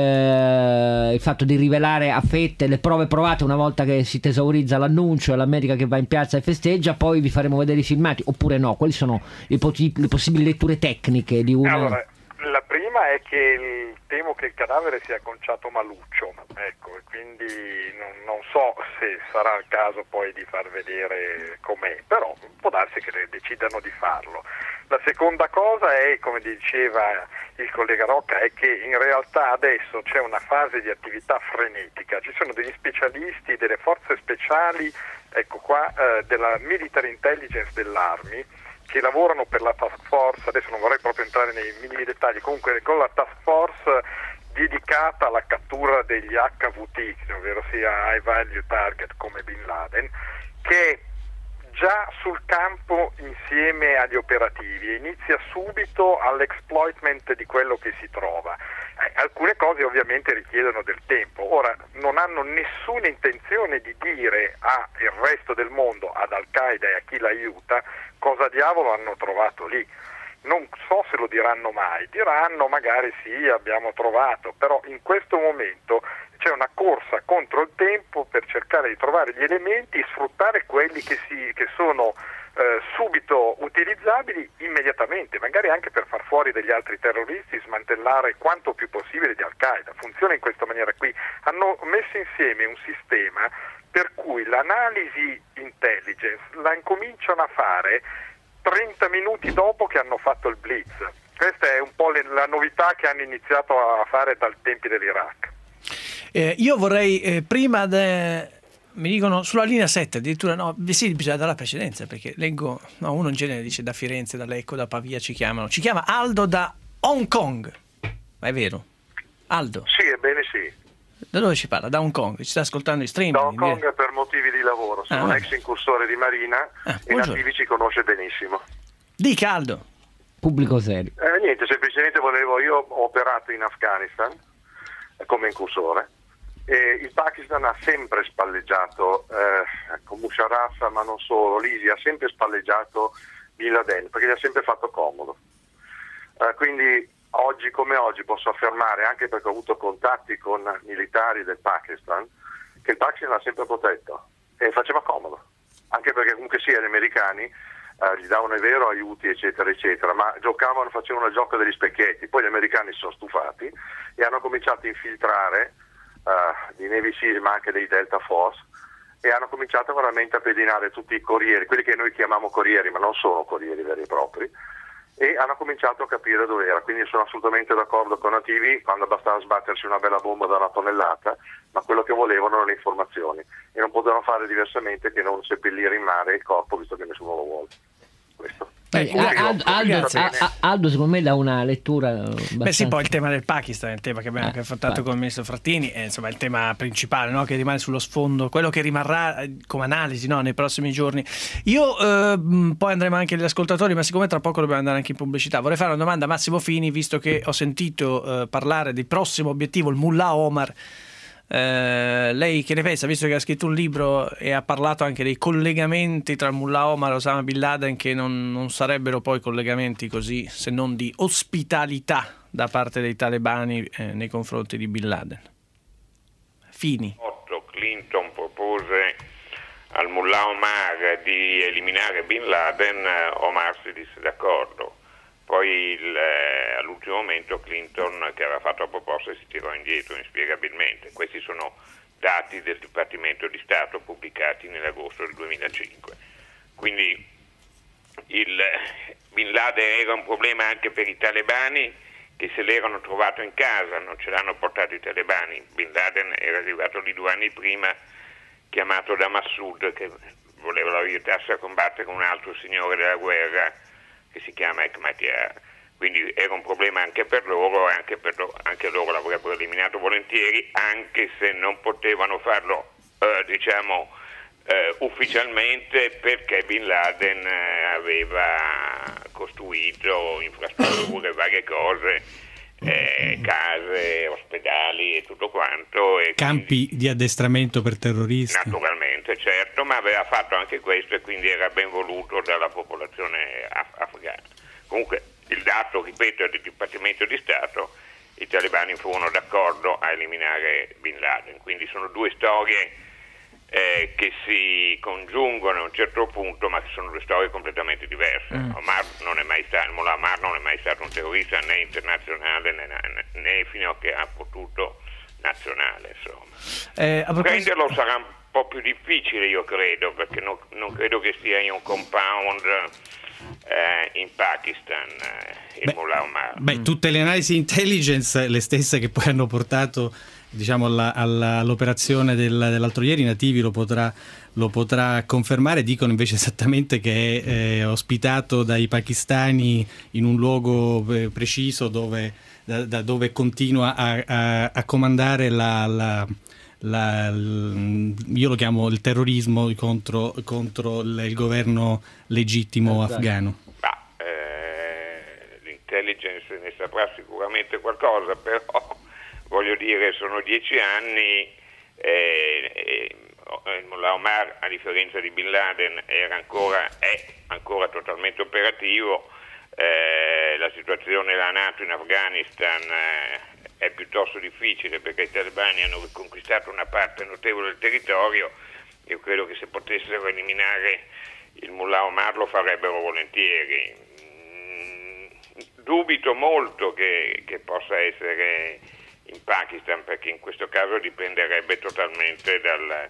eh, il fatto di rivelare a fette le prove provate una volta che si tesaurizza l'annuncio e l'America che va in piazza e festeggia, poi vi faremo vedere i filmati, oppure no? Quali sono le, poti- le possibili letture tecniche di una... Allora, la prima è che il, temo che il cadavere sia conciato maluccio, ecco, e quindi non, non so se sarà il caso poi di far vedere com'è, però può darsi che decidano di farlo. La seconda cosa è, come diceva il collega Rocca, è che in realtà adesso c'è una fase di attività frenetica, ci sono degli specialisti delle forze speciali, ecco qua, eh, della Military Intelligence dell'Army, che lavorano per la task force, adesso non vorrei proprio entrare nei minimi dettagli, comunque con la task force dedicata alla cattura degli H V T, ovvero sia High Value Target come Bin Laden, che già sul campo insieme agli operativi e inizia subito all'exploitment di quello che si trova. Eh, alcune cose ovviamente richiedono del tempo. Ora, non hanno nessuna intenzione di dire al resto del mondo, ad Al-Qaeda e a chi l'aiuta, cosa diavolo hanno trovato lì. Non so se lo diranno mai, diranno magari sì, abbiamo trovato, però in questo momento c'è una corsa contro il tempo per cercare di trovare gli elementi e sfruttare quelli che, si, che sono eh, subito utilizzabili immediatamente, magari anche per far fuori degli altri terroristi, smantellare quanto più possibile di Al-Qaeda. Funziona in questa maniera qui. Hanno messo insieme un sistema per cui l'analisi intelligence la incominciano a fare trenta minuti dopo che hanno fatto il blitz. Questa è un po' le, la novità che hanno iniziato a fare dal tempi dell'Iraq. Eh, io vorrei eh, prima de... mi dicono sulla linea sette addirittura no, sì, bisogna dare la precedenza perché leggo, no, uno in genere dice da Firenze, da Lecco, da Pavia ci chiamano, ci chiama Aldo da Hong Kong, ma è vero? Aldo? Sì, ebbene sì. Da dove ci parla? Da Hong Kong, ci sta ascoltando in streaming? Da Hong Kong per motivi di lavoro, sono ah, un ex incursore di Marina ah, e Nativi ci conosce benissimo. Dica Aldo. Pubblico serio. Eh, niente, semplicemente volevo, io ho operato in Afghanistan eh, come incursore e il Pakistan ha sempre spalleggiato eh, con Musharraf, ma non solo, l'I S I ha sempre spalleggiato Bin Laden perché gli ha sempre fatto comodo. Eh, quindi oggi come oggi posso affermare, anche perché ho avuto contatti con militari del Pakistan, che il Pakistan l'ha sempre protetto e faceva comodo, anche perché comunque sia gli americani eh, gli davano, è vero, aiuti eccetera eccetera, ma giocavano, facevano il gioco degli specchietti. Poi gli americani si sono stufati e hanno cominciato a infiltrare eh, di Navy Seals ma anche dei Delta Force e hanno cominciato veramente a pedinare tutti i corrieri, quelli che noi chiamiamo corrieri ma non sono corrieri veri e propri, e hanno cominciato a capire dove era. Quindi sono assolutamente d'accordo con Nativi quando bastava sbattersi una bella bomba da una tonnellata, ma quello che volevano erano le informazioni e non potevano fare diversamente che non seppellire in mare il corpo, visto che nessuno lo vuole. Questo. Eh, Aldo, Aldo, Aldo secondo me dà una lettura abbastanza... Beh sì, poi il tema del Pakistan è il tema che abbiamo eh, anche affrontato eh. con il ministro Frattini, è insomma il tema principale, no? Che rimane sullo sfondo, quello che rimarrà come analisi, no? Nei prossimi giorni. Io eh, poi andremo anche agli ascoltatori, ma siccome tra poco dobbiamo andare anche in pubblicità, vorrei fare una domanda a Massimo Fini, visto che ho sentito eh, parlare del prossimo obiettivo, il Mullah Omar Eh, lei che ne pensa, visto che ha scritto un libro e ha parlato anche dei collegamenti tra Mullah Omar e Osama Bin Laden, che non, non sarebbero poi collegamenti così, se non di ospitalità da parte dei talebani eh, nei confronti di Bin Laden. Fini. Clinton propose al Mullah Omar di eliminare Bin Laden, Omar si disse d'accordo. Poi il, eh, all'ultimo momento Clinton, che aveva fatto la proposta, si tirò indietro inspiegabilmente. Questi sono dati del Dipartimento di Stato pubblicati nell'agosto del duemilacinque. Quindi il Bin Laden era un problema anche per i talebani, che se l'erano trovato in casa, non ce l'hanno portato i talebani. Bin Laden era arrivato lì due anni prima, chiamato da Massoud, che voleva aiutarsi a combattere con un altro signore della guerra che si chiama Hekmatyar. Quindi era un problema anche per loro, e anche, per lo, anche loro l'avrebbero eliminato volentieri, anche se non potevano farlo eh, diciamo eh, ufficialmente, perché Bin Laden eh, aveva costruito infrastrutture, varie cose, eh, case, ospedali e tutto quanto. E campi quindi, di addestramento per terroristi. Naturalmente, certo, ma aveva fatto anche questo e quindi era ben voluto dalla popolazione af- afghana. Comunque il dato, ripeto, è del Dipartimento di Stato, i talebani furono d'accordo a eliminare Bin Laden, quindi sono due storie eh, che si congiungono a un certo punto, ma che sono due storie completamente diverse. Mm. Omar non è mai stato, Mullah Omar non è mai stato un terrorista né internazionale né, né, né fino a che ha potuto nazionale, insomma. Eh, proposito... Prenderlo sarà un po' più difficile, io credo, perché non, non credo che sia in un compound eh, in Pakistan eh, il beh, Mullah Omar. Beh, tutte le analisi intelligence, le stesse che poi hanno portato, diciamo, alla, alla, all'operazione del, dell'altro ieri, Nativi lo potrà, lo potrà confermare, dicono invece esattamente che è eh, ospitato dai pakistani in un luogo preciso dove, da, da dove continua a, a, a comandare la, la, la, l, io lo chiamo il terrorismo contro, contro il, il governo legittimo esatto. afghano. Ma, eh, l'intelligence ne saprà sicuramente qualcosa, però voglio dire, sono dieci anni e eh, eh, Mullah Omar, a differenza di Bin Laden, era ancora, è ancora totalmente operativo. Eh, la situazione della NATO in Afghanistan eh, è piuttosto difficile, perché i talebani hanno conquistato una parte notevole del territorio. Io credo che se potessero eliminare il Mullah Omar lo farebbero volentieri. Mm, dubito molto che, che possa essere in Pakistan, perché in questo caso dipenderebbe totalmente dal,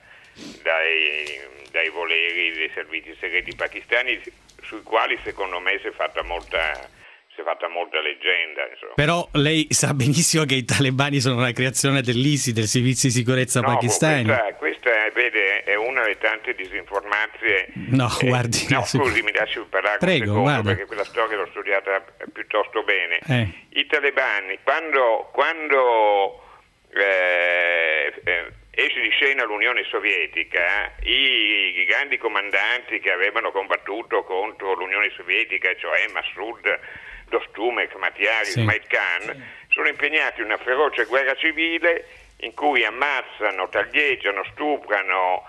dai, dai voleri dei servizi segreti pakistani, sui quali secondo me si è fatta molta, si è fatta molta leggenda, insomma. Però lei sa benissimo che i talebani sono una creazione dell'I S I, del servizio di sicurezza no, pakistani. Questa, questa vede, è una delle tante disinformazie. No, eh, guardi. No, scusi, mi lasci parlare Prego, un secondo, guarda. perché quella storia l'ho studiata piuttosto bene. Eh. I talebani, quando, quando eh, eh, esce di scena l'Unione Sovietica, i, i grandi comandanti che avevano combattuto contro l'Unione Sovietica, cioè Massoud, Dostum, Hekmatyar, sì. Ismail Khan, sì. sono impegnati in una feroce guerra civile in cui ammazzano, taglieggiano, stuprano,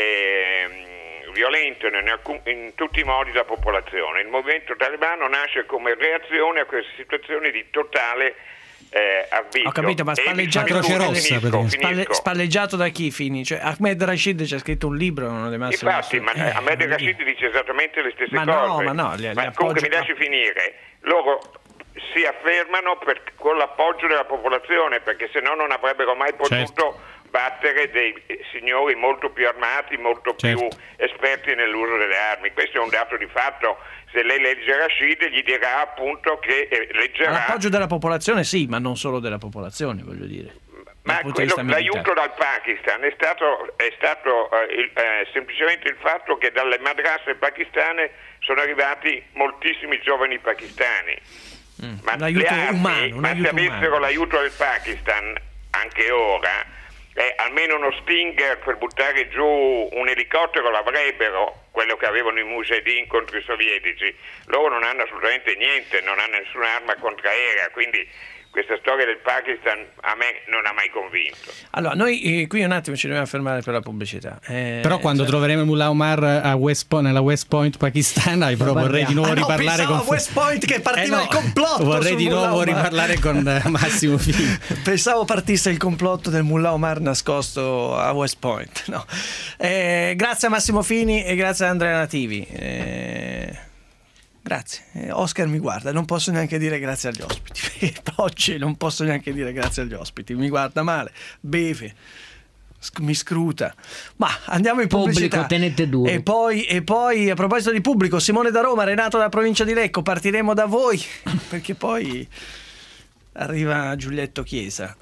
eh, violentano in, alcun, in tutti i modi la popolazione. Il movimento talebano nasce come reazione a questa situazione di totale eh, arbitrio. Ho capito, ma spalleggiato, rossa, finisco, Spalle, spalleggiato da chi fini? Cioè, Ahmed Rashid ci ha scritto un libro, non è massimo. Infatti, ma eh, Ahmed Rashid dice esattamente le stesse ma cose. No, ma no, li, ma li comunque mi lasci finire. Loro si affermano per, con l'appoggio della popolazione, perché se no non avrebbero mai potuto certo. battere dei signori molto più armati, molto certo. più esperti nell'uso delle armi. Questo è un dato di fatto. Se lei legge Rashid gli dirà appunto che eh, leggerà... L'appoggio della popolazione sì, ma non solo della popolazione, voglio dire. Ma quello, l'aiuto dal Pakistan è stato, è stato eh, eh, semplicemente il fatto che dalle madrase pakistane sono arrivati moltissimi giovani pakistani. Mm, ma un aiuto le armi, umano, un ma aiuto se avessero umano. l'aiuto del Pakistan anche ora, eh, almeno uno Stinger per buttare giù un elicottero l'avrebbero, quello che avevano i Mujahideen contro i sovietici. Loro non hanno assolutamente niente, non hanno nessuna arma contraerea, quindi questa storia del Pakistan a me non ha mai convinto. Allora, noi eh, qui un attimo ci dobbiamo fermare per la pubblicità. Eh, Però quando cioè... troveremo il Mullah Omar a West Po- nella West Point pakistana, io però vorrei di nuovo ah, no, riparlare con a West Point che partiva eh no, il complotto. Vorrei di nuovo Mullah riparlare con Massimo Fini. Pensavo partisse il complotto del Mullah Omar nascosto a West Point. No. Eh, grazie a Massimo Fini e grazie a Andrea Nativi. Eh... Grazie, eh, Oscar mi guarda, non posso neanche dire grazie agli ospiti. Oggi non posso neanche dire grazie agli ospiti, mi guarda male, beve, sc- mi scruta. Ma andiamo in pubblicità. Pubblico, tenete duro. E poi, e poi, a proposito di pubblico, Simone da Roma, Renato dalla provincia di Lecco, partiremo da voi, perché poi arriva Giulietto Chiesa.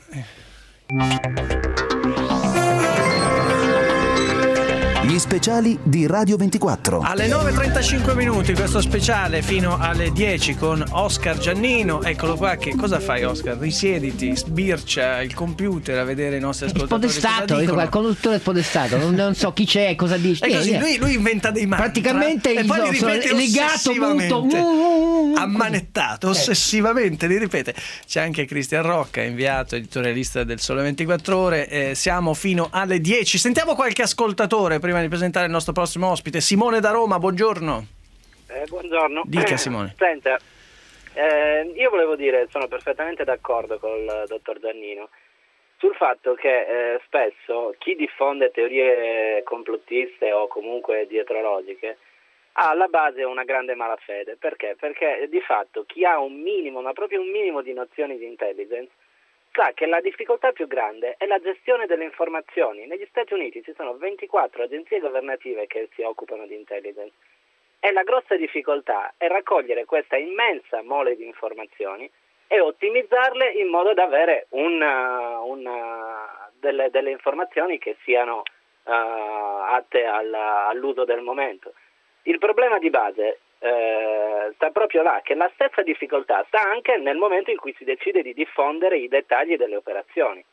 Gli speciali di Radio ventiquattro. Alle nove e trentacinque minuti questo speciale fino alle dieci con Oscar Giannino. Eccolo qua, che cosa fai Oscar? Risiediti, sbircia il computer a vedere i nostri ascoltatori. Spodestato, il conduttore spodestato, non, non so chi c'è, cosa dice. È così, lui, lui inventa dei mantra praticamente e poi no, li ripete legato ossessivamente, punto, ammanettato, ossessivamente li ripete. C'è anche Cristian Rocca, inviato editorialista del Sole ventiquattro Ore. Eh, siamo fino alle dieci. Sentiamo qualche ascoltatore prima di presentare il nostro prossimo ospite. Simone da Roma, buongiorno. Eh, buongiorno. Dica Simone. Senta, eh, io volevo dire, sono perfettamente d'accordo col dottor Giannino sul fatto che eh, spesso chi diffonde teorie complottiste o comunque dietrologiche ha alla base una grande malafede. Perché? Perché di fatto chi ha un minimo, ma proprio un minimo di nozioni di intelligence, sa che la difficoltà più grande è la gestione delle informazioni. Negli Stati Uniti ci sono ventiquattro agenzie governative che si occupano di intelligence e la grossa difficoltà è raccogliere questa immensa mole di informazioni e ottimizzarle in modo da avere una, una, delle, delle informazioni che siano uh, atte al, all'uso del momento. Il problema di base Eh, sta proprio là, che la stessa difficoltà sta anche nel momento in cui si decide di diffondere i dettagli delle operazioni.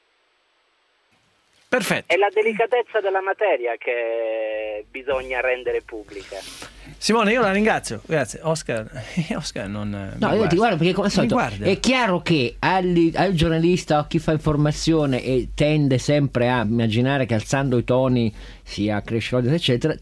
Perfetto. È la delicatezza della materia che bisogna rendere pubblica. Simone, io la ringrazio. Grazie. Oscar, Oscar non. No, io ti guardo perché come al solito guarda. È chiaro che al, al giornalista o chi fa informazione e tende sempre a immaginare che alzando i toni sia crescere l'odio, eccetera.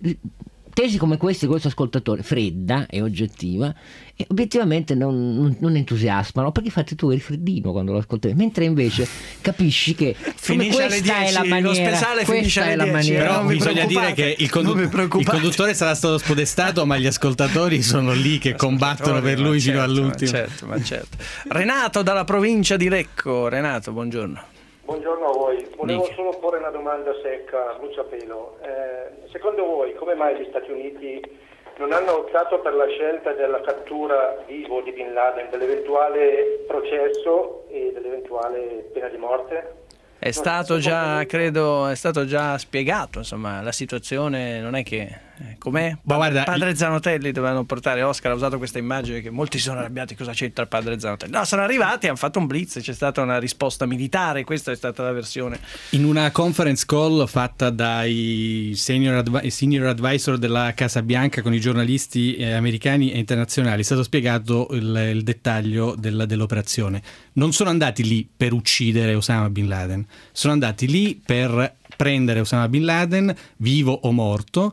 Tesi come queste, questo ascoltatore, fredda e oggettiva, e obiettivamente non, non, non entusiasmano, perché infatti tu eri freddino quando lo ascoltavi, mentre invece capisci che finisce alle questa dieci, è la maniera, lo speciale finisce alle è la dieci. maniera. Però non bisogna dire che il, condu- il conduttore sarà stato spodestato, ma gli ascoltatori sono lì che combattono per lui fino certo, all'ultimo. Ma certo, ma certo. Renato dalla provincia di Lecco. Renato, buongiorno. Buongiorno a voi, volevo Dica. solo porre una domanda secca, a bruciapelo. Eh, secondo voi come mai gli Stati Uniti non hanno optato per la scelta della cattura vivo di Bin Laden, dell'eventuale processo e dell'eventuale pena di morte? È stato già, credo, è stato già spiegato, insomma, la situazione non è che... Eh, com'è? Ma guarda, padre Zanotelli dovevano portare, Oscar ha usato questa immagine che molti sono arrabbiati, cosa c'entra il padre Zanotelli? No, sono arrivati, hanno fatto un blitz, c'è stata una risposta militare, questa è stata la versione. In una conference call fatta dai senior, advi- senior advisor della Casa Bianca con i giornalisti eh, americani e internazionali è stato spiegato il, il dettaglio del, dell'operazione. Non sono andati lì per uccidere Osama Bin Laden, sono andati lì per prendere Osama Bin Laden, vivo o morto,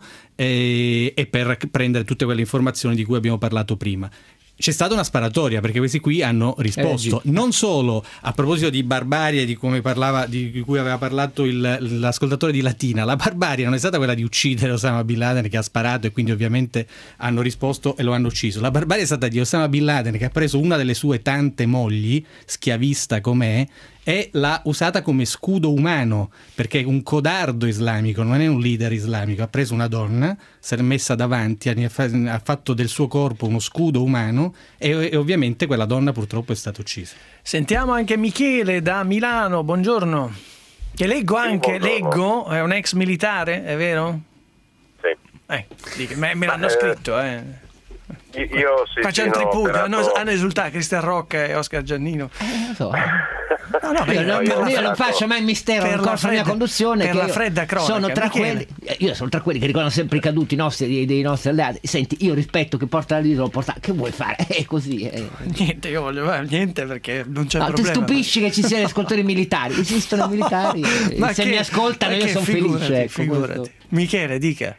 e, e per prendere tutte quelle informazioni di cui abbiamo parlato prima. C'è stata una sparatoria perché questi qui hanno risposto, eh, non solo a proposito di barbarie di come parlava, di cui aveva parlato il, l'ascoltatore di Latina. La barbarie non è stata quella di uccidere Osama Bin Laden, che ha sparato e quindi ovviamente hanno risposto e lo hanno ucciso. La barbarie è stata di Osama Bin Laden, che ha preso una delle sue tante mogli, schiavista com'è, e l'ha usata come scudo umano, perché è un codardo islamico, non è un leader islamico. Ha preso una donna, si è messa davanti, ha fatto del suo corpo uno scudo umano e, e ovviamente quella donna purtroppo è stata uccisa. Sentiamo anche Michele da Milano, buongiorno. Che leggo anche, leggo, è un ex militare, è vero? Sì. Eh, me, me l'hanno eh, scritto, eh. io sì, Faccia sì, un no, tripudio, operato... hanno, hanno esultato Cristian Rocca e Oscar Giannino. Eh, lo so. No, no, io, non, io, io non faccio mai il mistero per nel la corso della mia fredda- conduzione per che la io fredda cronaca, sono tra Michele. quelli io sono tra quelli che ricordano sempre i caduti nostri, dei, dei nostri alleati. Senti, io rispetto che porta l'idolo, porta che vuoi fare? È così. È... Niente, io voglio fare niente perché non c'è No, ti problema. stupisci che ci siano ascoltatori militari? Esistono i militari. Ma Se che- mi ascoltano ma io che sono figurati, felice. Ecco, figurati. questo. Michele, dica.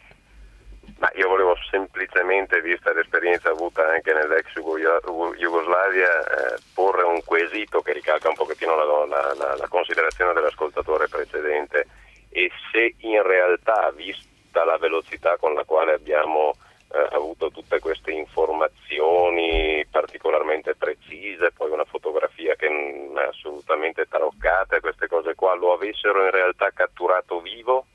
Ma io volevo semplicemente, vista l'esperienza avuta anche nell'ex Jugo- Jugoslavia, eh, porre un quesito che ricalca un pochettino la, la, la, la considerazione dell'ascoltatore precedente, e se in realtà, vista la velocità con la quale abbiamo eh, avuto tutte queste informazioni particolarmente precise, poi una fotografia che mh, è assolutamente taroccata, queste cose qua, lo avessero in realtà catturato vivo?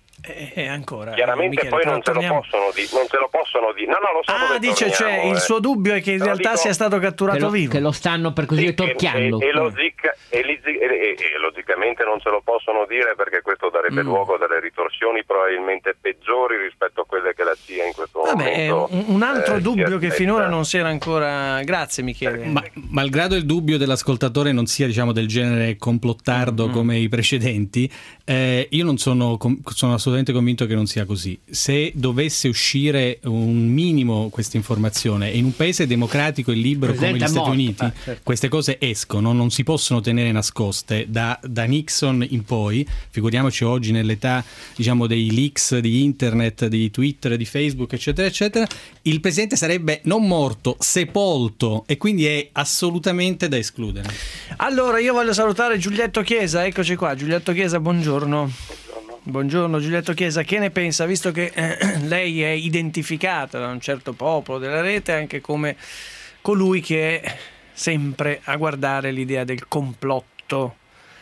E eh, ancora. Chiaramente Michele, poi però non ce, lo torniamo- possono di- non ce lo possono dire. No, no, lo so. Ah, dove dice, cioè, torniamo, il eh. suo dubbio è che in Te lo realtà dico- sia stato Che catturato lo, vivo. che lo stanno per così dire Sì, e, torchiando. e, e logica- e ligi- e- e- e logicamente non ce lo possono dire, perché questo darebbe Mm. luogo a delle ritorsioni probabilmente peggiori rispetto a quelle che la C I A in questo Vabbè, momento un, un altro eh, si dubbio che aspetta. finora non si era ancora. Grazie, Michele. Ma, malgrado il dubbio dell'ascoltatore non sia, diciamo, del genere complottardo Mm-hmm. come i precedenti, eh, io non sono, com- sono assolutamente convinto che non sia così. Se dovesse uscire un minimo questa informazione in un paese democratico e libero come gli Presidente è Stati morto. Uniti, Ah, certo. queste cose escono, non si possono tenere nascoste da, da Nixon in poi, figuriamoci oggi nell'età, diciamo, dei leaks di internet, di Twitter, di Facebook, eccetera eccetera. Il presidente sarebbe non morto, sepolto, e quindi è assolutamente da escludere. Allora, io voglio salutare Giulietto Chiesa, eccoci qua. Giulietto Chiesa, buongiorno. Buongiorno Giulietto Chiesa, che ne pensa, visto che eh, lei è identificata da un certo popolo della rete anche come colui che è sempre a guardare l'idea del complotto?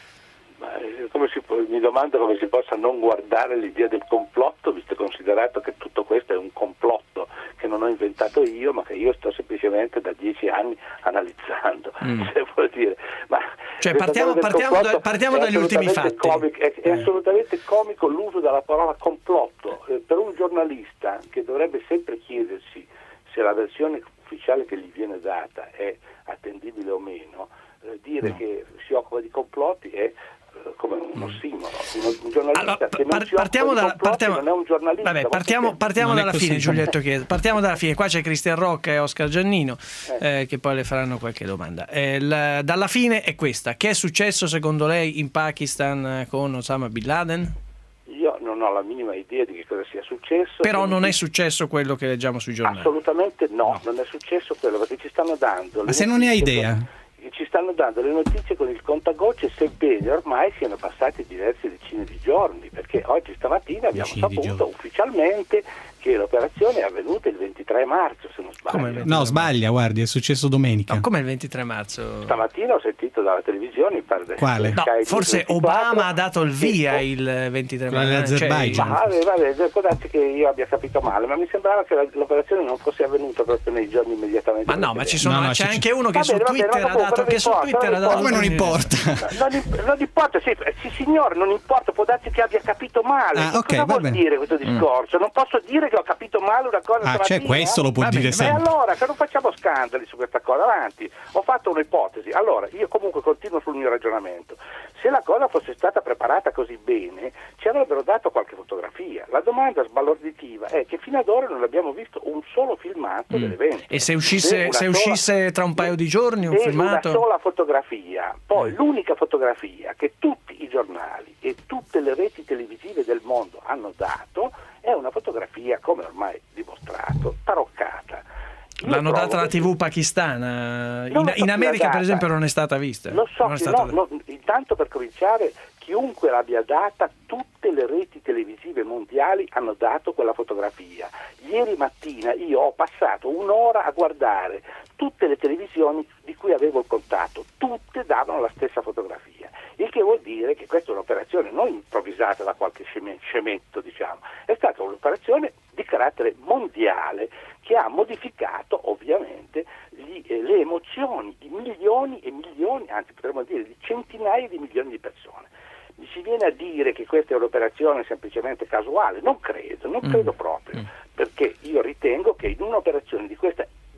Ma, eh, come si può, mi domando come si possa non guardare l'idea del complotto, visto e considerato che tutto questo è un complotto che non ho inventato io, ma che io sto semplicemente da dieci anni analizzando. Mm. Se vuol dire, ma Cioè, questa partiamo- cosa del partiamo complotto da- partiamo è dagli ultimi assolutamente fatti. comico- è, è assolutamente comico l'uso della parola complotto. Eh, per un giornalista che dovrebbe sempre chiedersi se la versione ufficiale che gli viene data è attendibile o meno, eh, dire che si occupa di complotti è eh, come un ossimoro. Un, un giornalista Allora, che non par- si partiamo occupa di dalla- complotti partiamo- non è un giornalista. Vabbè, ma partiamo, perché- partiamo Non è dalla così. fine, Giulietto Chiesa. Partiamo dalla fine. Qua c'è Cristian Rocca e Oscar Giannino, Eh. eh, che poi le faranno qualche domanda. Eh, la- dalla fine è questa: che è successo secondo lei in Pakistan eh, con Osama Bin Laden? Io non ho la minima idea di che cosa sia successo. Però non è Quindi- successo quello che leggiamo sui giornali. Assolutamente no, non è successo quello, perché ci stanno dando... Ma le se non ne hai notizie idea? con- Ci stanno dando le notizie con il contagocce, sebbene ormai siano passati diverse decine di giorni, perché oggi stamattina abbiamo Decine di saputo giorni. ufficialmente che l'operazione è avvenuta il ventitré marzo, se non sbaglio. Come il ventitré No, sbaglia, guardi, è successo domenica. No, come il ventitré marzo? Stamattina ho sentito dalla televisione, mi pare Quale? No, Sky forse ventiquattro, Obama ha dato il sì, via oh, il ventitré Quella marzo. dell'Azerbaijan. Ma vabbè, vabbè, può darsi che io abbia capito male, ma mi sembrava che la- l'operazione non fosse avvenuta proprio nei giorni immediatamente Ma no, ma ci precedenti. sono, No, no, c'è c'è- anche uno che Va su bene, va bene, Twitter ma ha comunque dato non che su importa, Twitter non ha dato Come non un'idea. importa? Non, im- non importa, sì, eh, sì signore, non importa, può darsi che abbia capito male. Ah, Ma ok, cosa va vuol bene. dire questo discorso? Non posso dire che ho capito male una cosa Ah, stamattina? cioè, questo lo può Va dire bene, sempre. Ma allora, che non facciamo scandali su questa cosa, avanti. Ho fatto un'ipotesi. Allora, io comunque continuo sul mio ragionamento. Se la cosa fosse stata preparata così bene, ci avrebbero dato qualche fotografia. La domanda sbalorditiva è che fino ad ora non abbiamo visto un solo filmato Mm. dell'evento. E se uscisse, Una se sola- uscisse tra un paio di giorni un e filmato? una sola fotografia. Poi l'unica fotografia che tutti i giornali e tutte le reti televisive del mondo hanno dato è una fotografia, come ormai dimostrato, taroccata. Io L'hanno trovo data la che- tivù pakistana. Non In, lo so in chi America, l'ha per data. esempio, non è stata vista. Lo so, Non è che stata- no, no, intanto per cominciare, chiunque l'abbia data, tutte le reti televisive mondiali hanno dato quella fotografia. Ieri mattina io ho passato un'ora a guardare tutte le televisioni di cui avevo il contatto, tutte davano la stessa fotografia, il che vuol dire che questa è un'operazione non improvvisata da qualche sceme- scemetto, diciamo, è stata un'operazione di carattere mondiale che ha modificato ovviamente gli, eh, le emozioni di milioni e milioni, anzi potremmo dire di centinaia di milioni di persone. Mi si viene a dire che questa è un'operazione semplicemente casuale, non credo, non credo proprio, perché io ritengo che in un'operazione di questa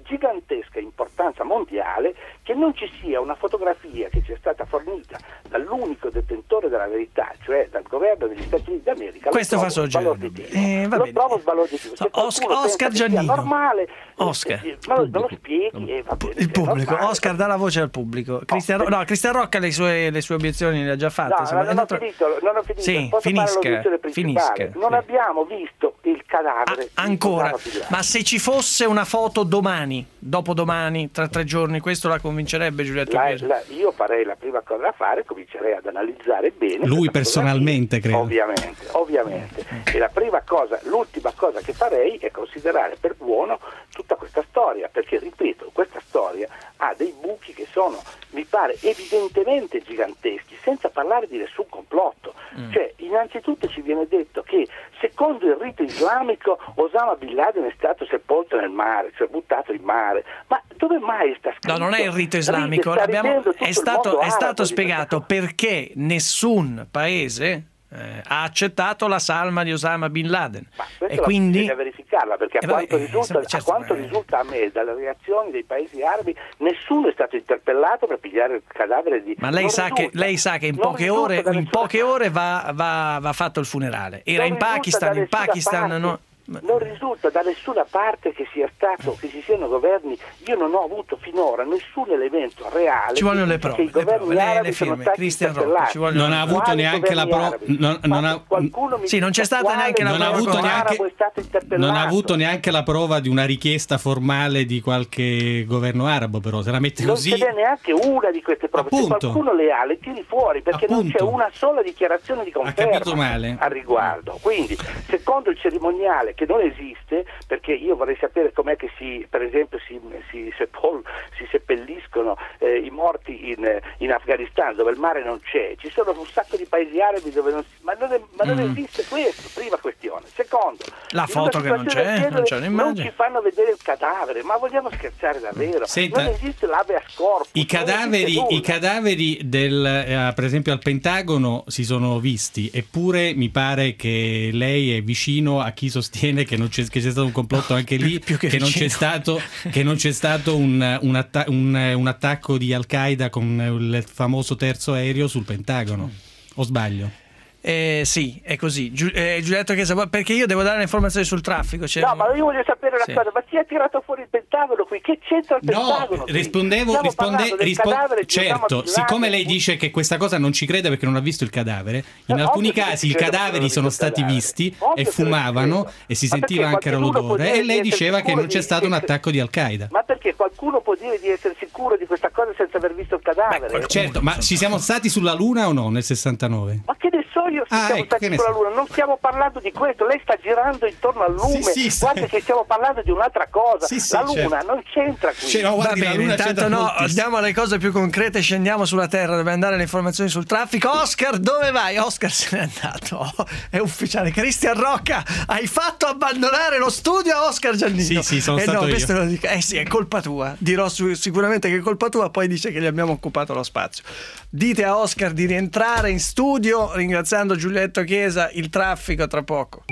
gigantesca importanza mondiale che non ci sia una fotografia che ci è stata fornita dall'unico detentore della verità, cioè dal governo degli Stati Uniti d'America. Questo fa sorgere. Eh, lo trovo sbalorditivo. So, Oscar, Oscar Giannino. Normale, Oscar. Eh, ma lo, me lo spieghi e va bene. Il pubblico. Oscar dà la voce al pubblico. Cristian, Ro- no, Cristian Rocca le sue, le sue obiezioni le ha già fatte. No, insomma, non, ho finito, non ho finito. Sì, Posso finisca, fare l'obiezione principale? finisca, Non sì. abbiamo visto il cadavere. Ah, ancora. Ma se ci fosse una foto domani, dopodomani, tra tre giorni, questo la convincerebbe Giulietto La, Chiesa? la, io farei la prima cosa da fare, comincerei ad analizzare bene. Lui personalmente, credo. Ovviamente, ovviamente. E la prima cosa, l'ultima cosa che farei è considerare per buono tutta questa storia, perché ripeto, questa storia ha dei buchi che sono, mi pare, evidentemente giganteschi, senza parlare di nessun complotto. Mm. Cioè, innanzitutto ci viene detto che secondo il rito islamico Osama Bin Laden è stato sepolto nel mare, cioè buttato in mare. Ma dove mai sta scritto? No, non è il rito islamico, l'abbiamo, è stato, è stato spiegato perché nessun paese eh, ha accettato la salma di Osama Bin Laden. Ma questo e quindi bisogna verificarla, perché a, eh, quanto, vabbè, risulta, certo, a quanto risulta a me dalle reazioni dei paesi arabi, nessuno è stato interpellato per pigliare il cadavere di... Ma lei sa, risulta, che, lei sa che in non poche risulta ore, da in poche ore va, va, va fatto il funerale. Era Non in risulta Pakistan, da in nessuna Pakistan parte. no, Non risulta da nessuna parte che sia stato, che ci siano governi. Io non ho avuto finora nessun elemento reale. Ci vogliono le che prove, i governi le, prove, le, arabi le sono firme. stati Cristian Rocca, interpellati. ci vogliono non ha avuto Quali neanche la prova. Non, non, ha, Qualcuno mi sì, non c'è stata neanche la non ha prova. avuto neanche, è stato interpellato. non ha avuto neanche la prova di una richiesta formale di qualche governo arabo, però se la mette non così. Non c'è neanche una di queste prove. Appunto. Se qualcuno le ha, le tiri fuori, perché Appunto. non c'è una sola dichiarazione di conferma male. al riguardo. Quindi, secondo il cerimoniale, che non esiste, perché io vorrei sapere com'è che si, per esempio, si, si, sepol, si seppelliscono eh, i morti in, in Afghanistan, dove il mare non c'è. Ci sono un sacco di paesi arabi dove non si, ma non, è, ma non Mm. esiste questo, prima questione. Secondo, la foto che non c'è, genere, non c'è un'immagine. Non ci fanno vedere il cadavere, ma vogliamo scherzare davvero? Senta, non esiste l'habeas corpus. I cadaveri, i cadaveri del, eh, per esempio al Pentagono si sono visti, eppure mi pare che lei è vicino a chi sostiene che, non c'è, che c'è stato un complotto anche lì, più che che, non c'è stato, che non c'è stato un, un, atta- un, un attacco di Al-Qaeda con il famoso terzo aereo sul Pentagono, o sbaglio? Eh, sì, è così. Giu- eh, Giulietto Chiesa, perché io devo dare le informazioni sul traffico. Cioè... No, ma io voglio sapere una Sì. cosa, ma chi ha tirato fuori il Pentagono qui? Che c'entra il Pentagono? No, qui? rispondevo, Stiamo risponde, parlando del rispo- cadavere di Osama certo, Bin Laden. siccome lei dice che questa cosa non ci crede perché non ha visto il cadavere, in Eh, alcuni ovvio che casi ci i credo perché cadaveri non ho sono visto il stati cadavere. visti Ovvio e che fumavano credo. e si Ma sentiva perché anche qualcuno può l'odore dire e lei di essere diceva che sicuro non c'è di- stato un che- attacco di Al-Qaeda. Ma perché qualcuno può dire di essere sicuro di questa cosa senza aver visto il cadavere? Certo, ma ci siamo stati sulla Luna o no nel sessantanove? Ma che ne so io se Ah, siamo ecco, stati che ne sulla so. Luna, non stiamo parlando di questo, lei sta girando intorno al lume, Sì, sì, guarda sì. che stiamo parlando di un'altra cosa, Sì, sì, la Luna certo. non c'entra qui. Cioè, no, guardi, Va la bene, Luna intanto c'entra no, moltissimo. andiamo alle cose più concrete, scendiamo sulla terra dove andare le informazioni sul traffico. Oscar, dove vai? Oscar se n'è andato, è ufficiale. Cristian Rocca, hai fatto abbandonare lo studio a Oscar Giannino. Sì, sì, sono eh stato no, io. questo lo dico. Eh sì, è colpa tua. Dirò su- sicuramente che è colpa tua, poi dice che gli abbiamo occupato lo spazio. Dite a Oscar di rientrare in studio, ringraziando Giulietto Chiesa, il traffico tra poco.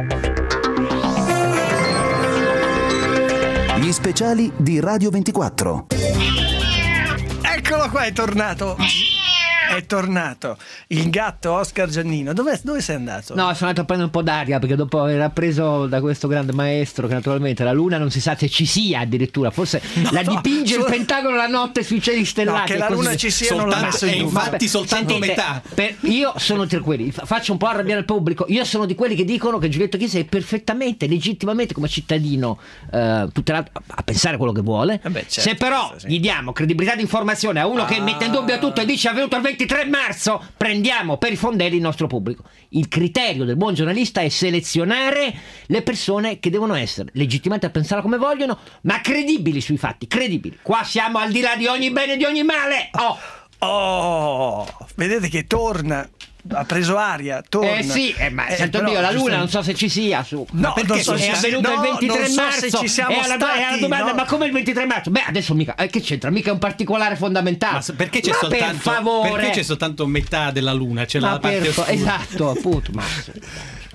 Gli speciali di Radio ventiquattro. Eccolo qua, è tornato. È tornato il gatto Oscar Giannino. Dove, dove sei andato? No, sono andato a prendere un po' d'aria perché dopo aver appreso da questo grande maestro che naturalmente la luna non si sa se ci sia addirittura, forse No, la no, dipinge solo- il Pentagono la notte sui cieli stellati. No, che la così. luna ci sia non l'ha Soltanto- messo in e dubbio. infatti soltanto Sentite, metà. per- io sono tra quelli, fa- faccio un po' arrabbiare il pubblico. Io sono di quelli che dicono che Giulietto Chiesa è perfettamente, legittimamente come cittadino eh, tutelato a, a pensare quello che vuole. Eh beh, certo, se però sì. gli diamo credibilità di informazione a uno che Ah. mette in dubbio tutto e dice è avvenuto il ventitré marzo, prendiamo per i fondelli il nostro pubblico. Il criterio del buon giornalista è selezionare le persone che devono essere legittimate a pensare come vogliono, ma credibili sui fatti, credibili. Qua siamo al di là di ogni bene e di ogni male. Oh, Oh, vedete che torna. Ha preso aria, torna. eh sì, eh, ma Eh, santo però, Dio, la giusto- luna non so se ci sia su. No, Ma perché non so è se- avvenuto no, il ventitré non so marzo. se ci siamo e alla, stati, e alla domanda, no? ma come il ventitré marzo? Beh, adesso mica, eh, che c'entra? Mica è un particolare fondamentale. Ma perché c'è Ma soltanto per favore. perché c'è soltanto metà della luna? C'è Ma la parte per fa- oscura. esatto, appunto. Ma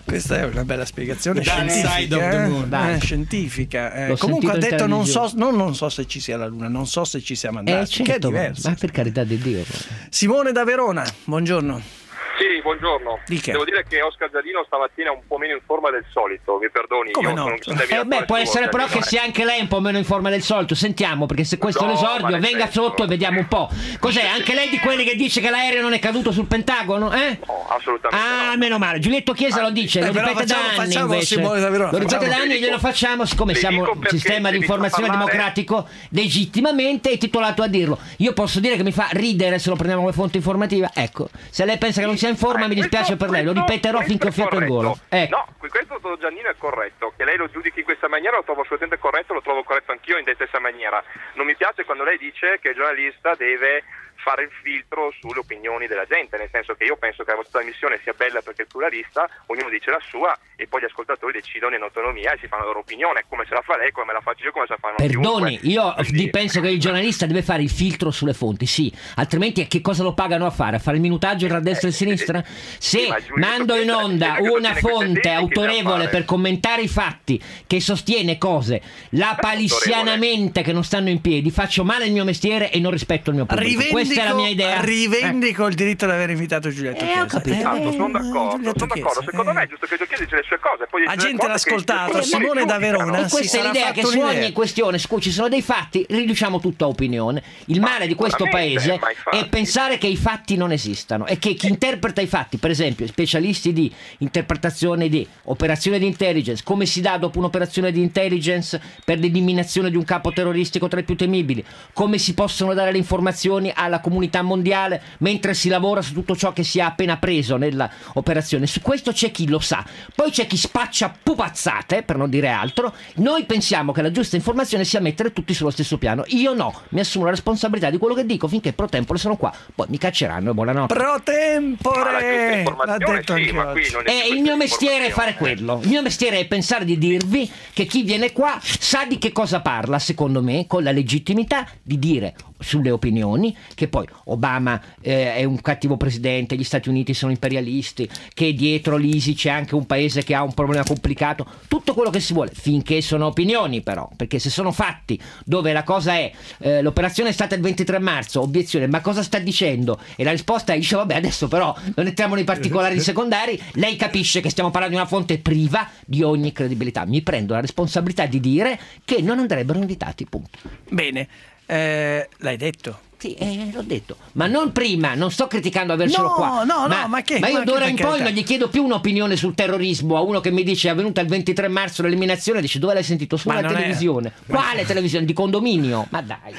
Questa è una bella spiegazione The dark scientifica, side of the eh? moon. Eh, scientifica. Eh, L'ho comunque ha sentito in detto non so, televisione. non, non so se ci sia la Luna, non so se ci siamo andati, Eh, che è certo, diverso. ma per carità di Dio. Simone da Verona, buongiorno. Sì, buongiorno. Dica. Devo dire che Oscar Giardino stamattina è un po' meno in forma del solito, mi perdoni. Come io no? sono un grande Eh beh, ammiratore può suo, essere però Giardino, che eh. sia anche lei un po' meno in forma del solito. Sentiamo, perché se questo No, è ma l'esordio, nel venga senso- sotto e vediamo un po'. Cos'è? Anche lei di quelli che dice che l'aereo non è caduto sul Pentagono? Eh? No, assolutamente Ah, no. meno male. Giulietto Chiesa lo dice, Eh, lo però ripete facciamo- da anni facciamo invece. Simone da Verona, Lo ripete facciamo- da anni e glielo facciamo, siccome Le siamo dico un perché sistema se di mi fa informazione parlare- democratico legittimamente è titolato a dirlo. Io posso dire che mi fa ridere se lo prendiamo come fonte informativa. Ecco, se lei pensa che non sia in forma, Eh, mi dispiace questo- per lei, lo questo- ripeterò questo finché ho è fiato in corretto. gola. Ecco. No, questo dottor Giannino è corretto, che lei lo giudichi in questa maniera lo trovo assolutamente corretto, lo trovo corretto anch'io in stessa maniera. Non mi piace quando lei dice che il giornalista deve fare il filtro sulle opinioni della gente, nel senso che io penso che la vostra trasmissione sia bella perché è pluralista, ognuno dice la sua e poi gli ascoltatori decidono in autonomia e si fanno la loro opinione, come se la fa lei, come me la faccio io, come se la fanno Perdoni, chiunque. io Quindi- di- penso che il giornalista deve fare il filtro sulle fonti, sì, altrimenti che cosa lo pagano a fare? A fare il minutaggio tra destra e sinistra? Se ma Giulietto mando in Chiesa- onda Chiesa che una sostiene queste fonte tesi, che autorevole deve per fare? commentare i fatti, che sostiene cose lapalissianamente che non stanno in piedi, faccio male il mio mestiere e non rispetto il mio pubblico. Rivendico, Questa è la mia idea. rivendico il diritto di aver invitato Giulietto Eh, Chiesa. ho capito. Esatto, sono d'accordo, Giulietto sono d'accordo. Chiesa, Secondo eh. me è giusto che Giulietto Chiesa dice le sue cose. Poi La dice le gente l'ha cose che- ascoltato, che- Simone da Verona. E si questa è sarà l'idea, fatto che su un'idea. ogni questione su cui ci sono dei fatti riduciamo tutto a opinione. Il male di questo sicuramente, paese ma infatti- è pensare che i fatti non esistano e che chi interpreta i fatti, per esempio specialisti di interpretazione di operazione di intelligence, come si dà dopo un'operazione di intelligence per l'eliminazione di un capo terroristico tra i più temibili, come si possono dare le informazioni alla comunità mondiale mentre si lavora su tutto ciò che si è appena preso nella operazione. Su questo c'è chi lo sa, poi c'è chi spaccia pupazzate, per non dire altro. Noi pensiamo che la giusta informazione sia mettere tutti sullo stesso piano. Io no, mi assumo la responsabilità di quello che dico finché pro tempore sono qua, poi mi cacceranno e buonanotte. Pro tempore! L'ha informazione detto sì, anche ma qui oggi. non è E il mio mestiere è fare quello. Il mio mestiere è pensare di dirvi che chi viene qua sa di che cosa parla, secondo me, con la legittimità di dire sulle opinioni che poi Obama eh, è un cattivo presidente, gli Stati Uniti sono imperialisti, che dietro l'I S I c'è anche un paese che ha un problema complicato, tutto quello che si vuole, finché sono opinioni però, perché se sono fatti dove la cosa è eh, l'operazione è stata il ventitré marzo, obiezione, ma cosa sta dicendo? E la risposta è, dice vabbè adesso però non entriamo nei particolari secondari, lei capisce che stiamo parlando di una fonte priva di ogni credibilità. Mi prendo la responsabilità di dire che non andrebbero invitati, punto. Bene, eh, l'hai detto. Sì, eh, l'ho detto, ma non prima, non sto criticando avercelo No, qua. no, ma, no, ma che- ma io ma che d'ora per in poi carità. non gli chiedo più un'opinione sul terrorismo a uno che mi dice è avvenuta il ventitré marzo l'eliminazione, dice dove l'hai sentito? Ma Sulla non è- televisione. Quale televisione? Di condominio? Ma dai.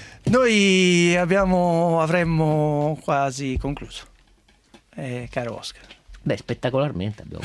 Noi abbiamo, avremmo quasi concluso, eh, caro Oscar. Beh, spettacolarmente abbiamo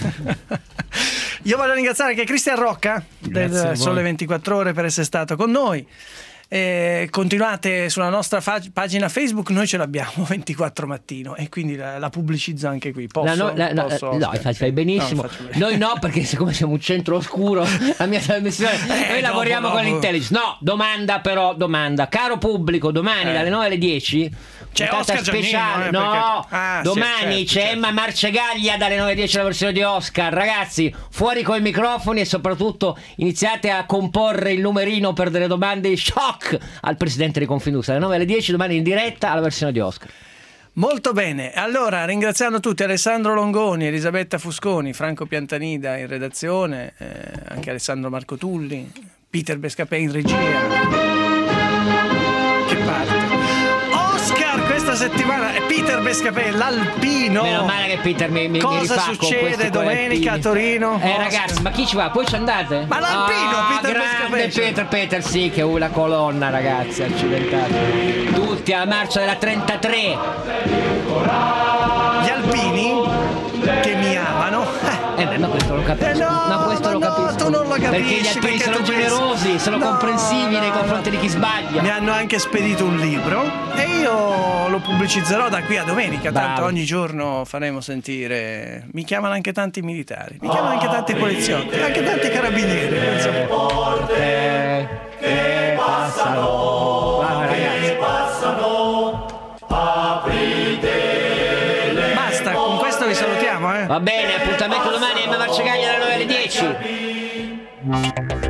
Io voglio ringraziare anche Cristian Rocca Grazie a del voi. Sole ventiquattro Ore per essere stato con noi. Eh, continuate sulla nostra fa- pagina Facebook, noi ce l'abbiamo ventiquattro mattino e quindi la, la pubblicizzo anche qui. Posso? La no, la- no, Posso, eh, no, Oscar? fai, fai benissimo. No, faccio bene. Noi no, perché siccome siamo un centro oscuro, la mia trasmissione, Eh, noi dopo, lavoriamo dopo. con l'intelligence. No, domanda però, domanda. Caro pubblico, domani Eh. dalle nove alle dieci C'è puntata Oscar Giannino, speciale. eh, no, perché- Ah, sì, domani certo, c'è certo. Emma Marcegaglia dalle nove alle dieci la versione di Oscar. Ragazzi, fuori coi microfoni e soprattutto iniziate a comporre il numerino per delle domande shock al presidente di Confiducia. Dalle nove alle dieci domani in diretta alla versione di Oscar. Molto bene, allora ringraziando tutti Alessandro Longoni, Elisabetta Fusconi, Franco Piantanida in redazione, eh, anche Alessandro Marco Tulli, Peter Bescapè in regia. Che parte? Oscar questa settimana è Peter Bescapè, l'alpino. Meno male che Peter mi, mi, mi Cosa rifà con succede questi domenica a coettini. Torino? Eh Oscar. ragazzi, ma chi ci va? Poi ci andate? Ma l'alpino, Ah, Peter grande Bescapè. Peter Peter, sì, che è una colonna, ragazzi, accidentati. Tutti alla marcia della trentatré. Gli alpini che mi amano. Eh beh, ma questo lo capisco. Eh no, ma questo ma lo no, capisco. tu non lo capisci, perché gli alpini perché sono tu pensi- generosi, sono No, comprensivi nei no, confronti no. di chi sbaglia. Mi hanno anche spedito un libro e io lo pubblicizzerò da qui a domenica. Tanto Bravo. ogni giorno faremo sentire. Mi chiamano anche tanti militari, mi chiamano anche tanti poliziotti, anche tanti carabinieri. pensa un po'. Porte che passano. Ah, ragazzi. Basta, con questo questo vi salutiamo, eh. Va bene, appuntamento domani a Marcegaglia alle nove alle dieci.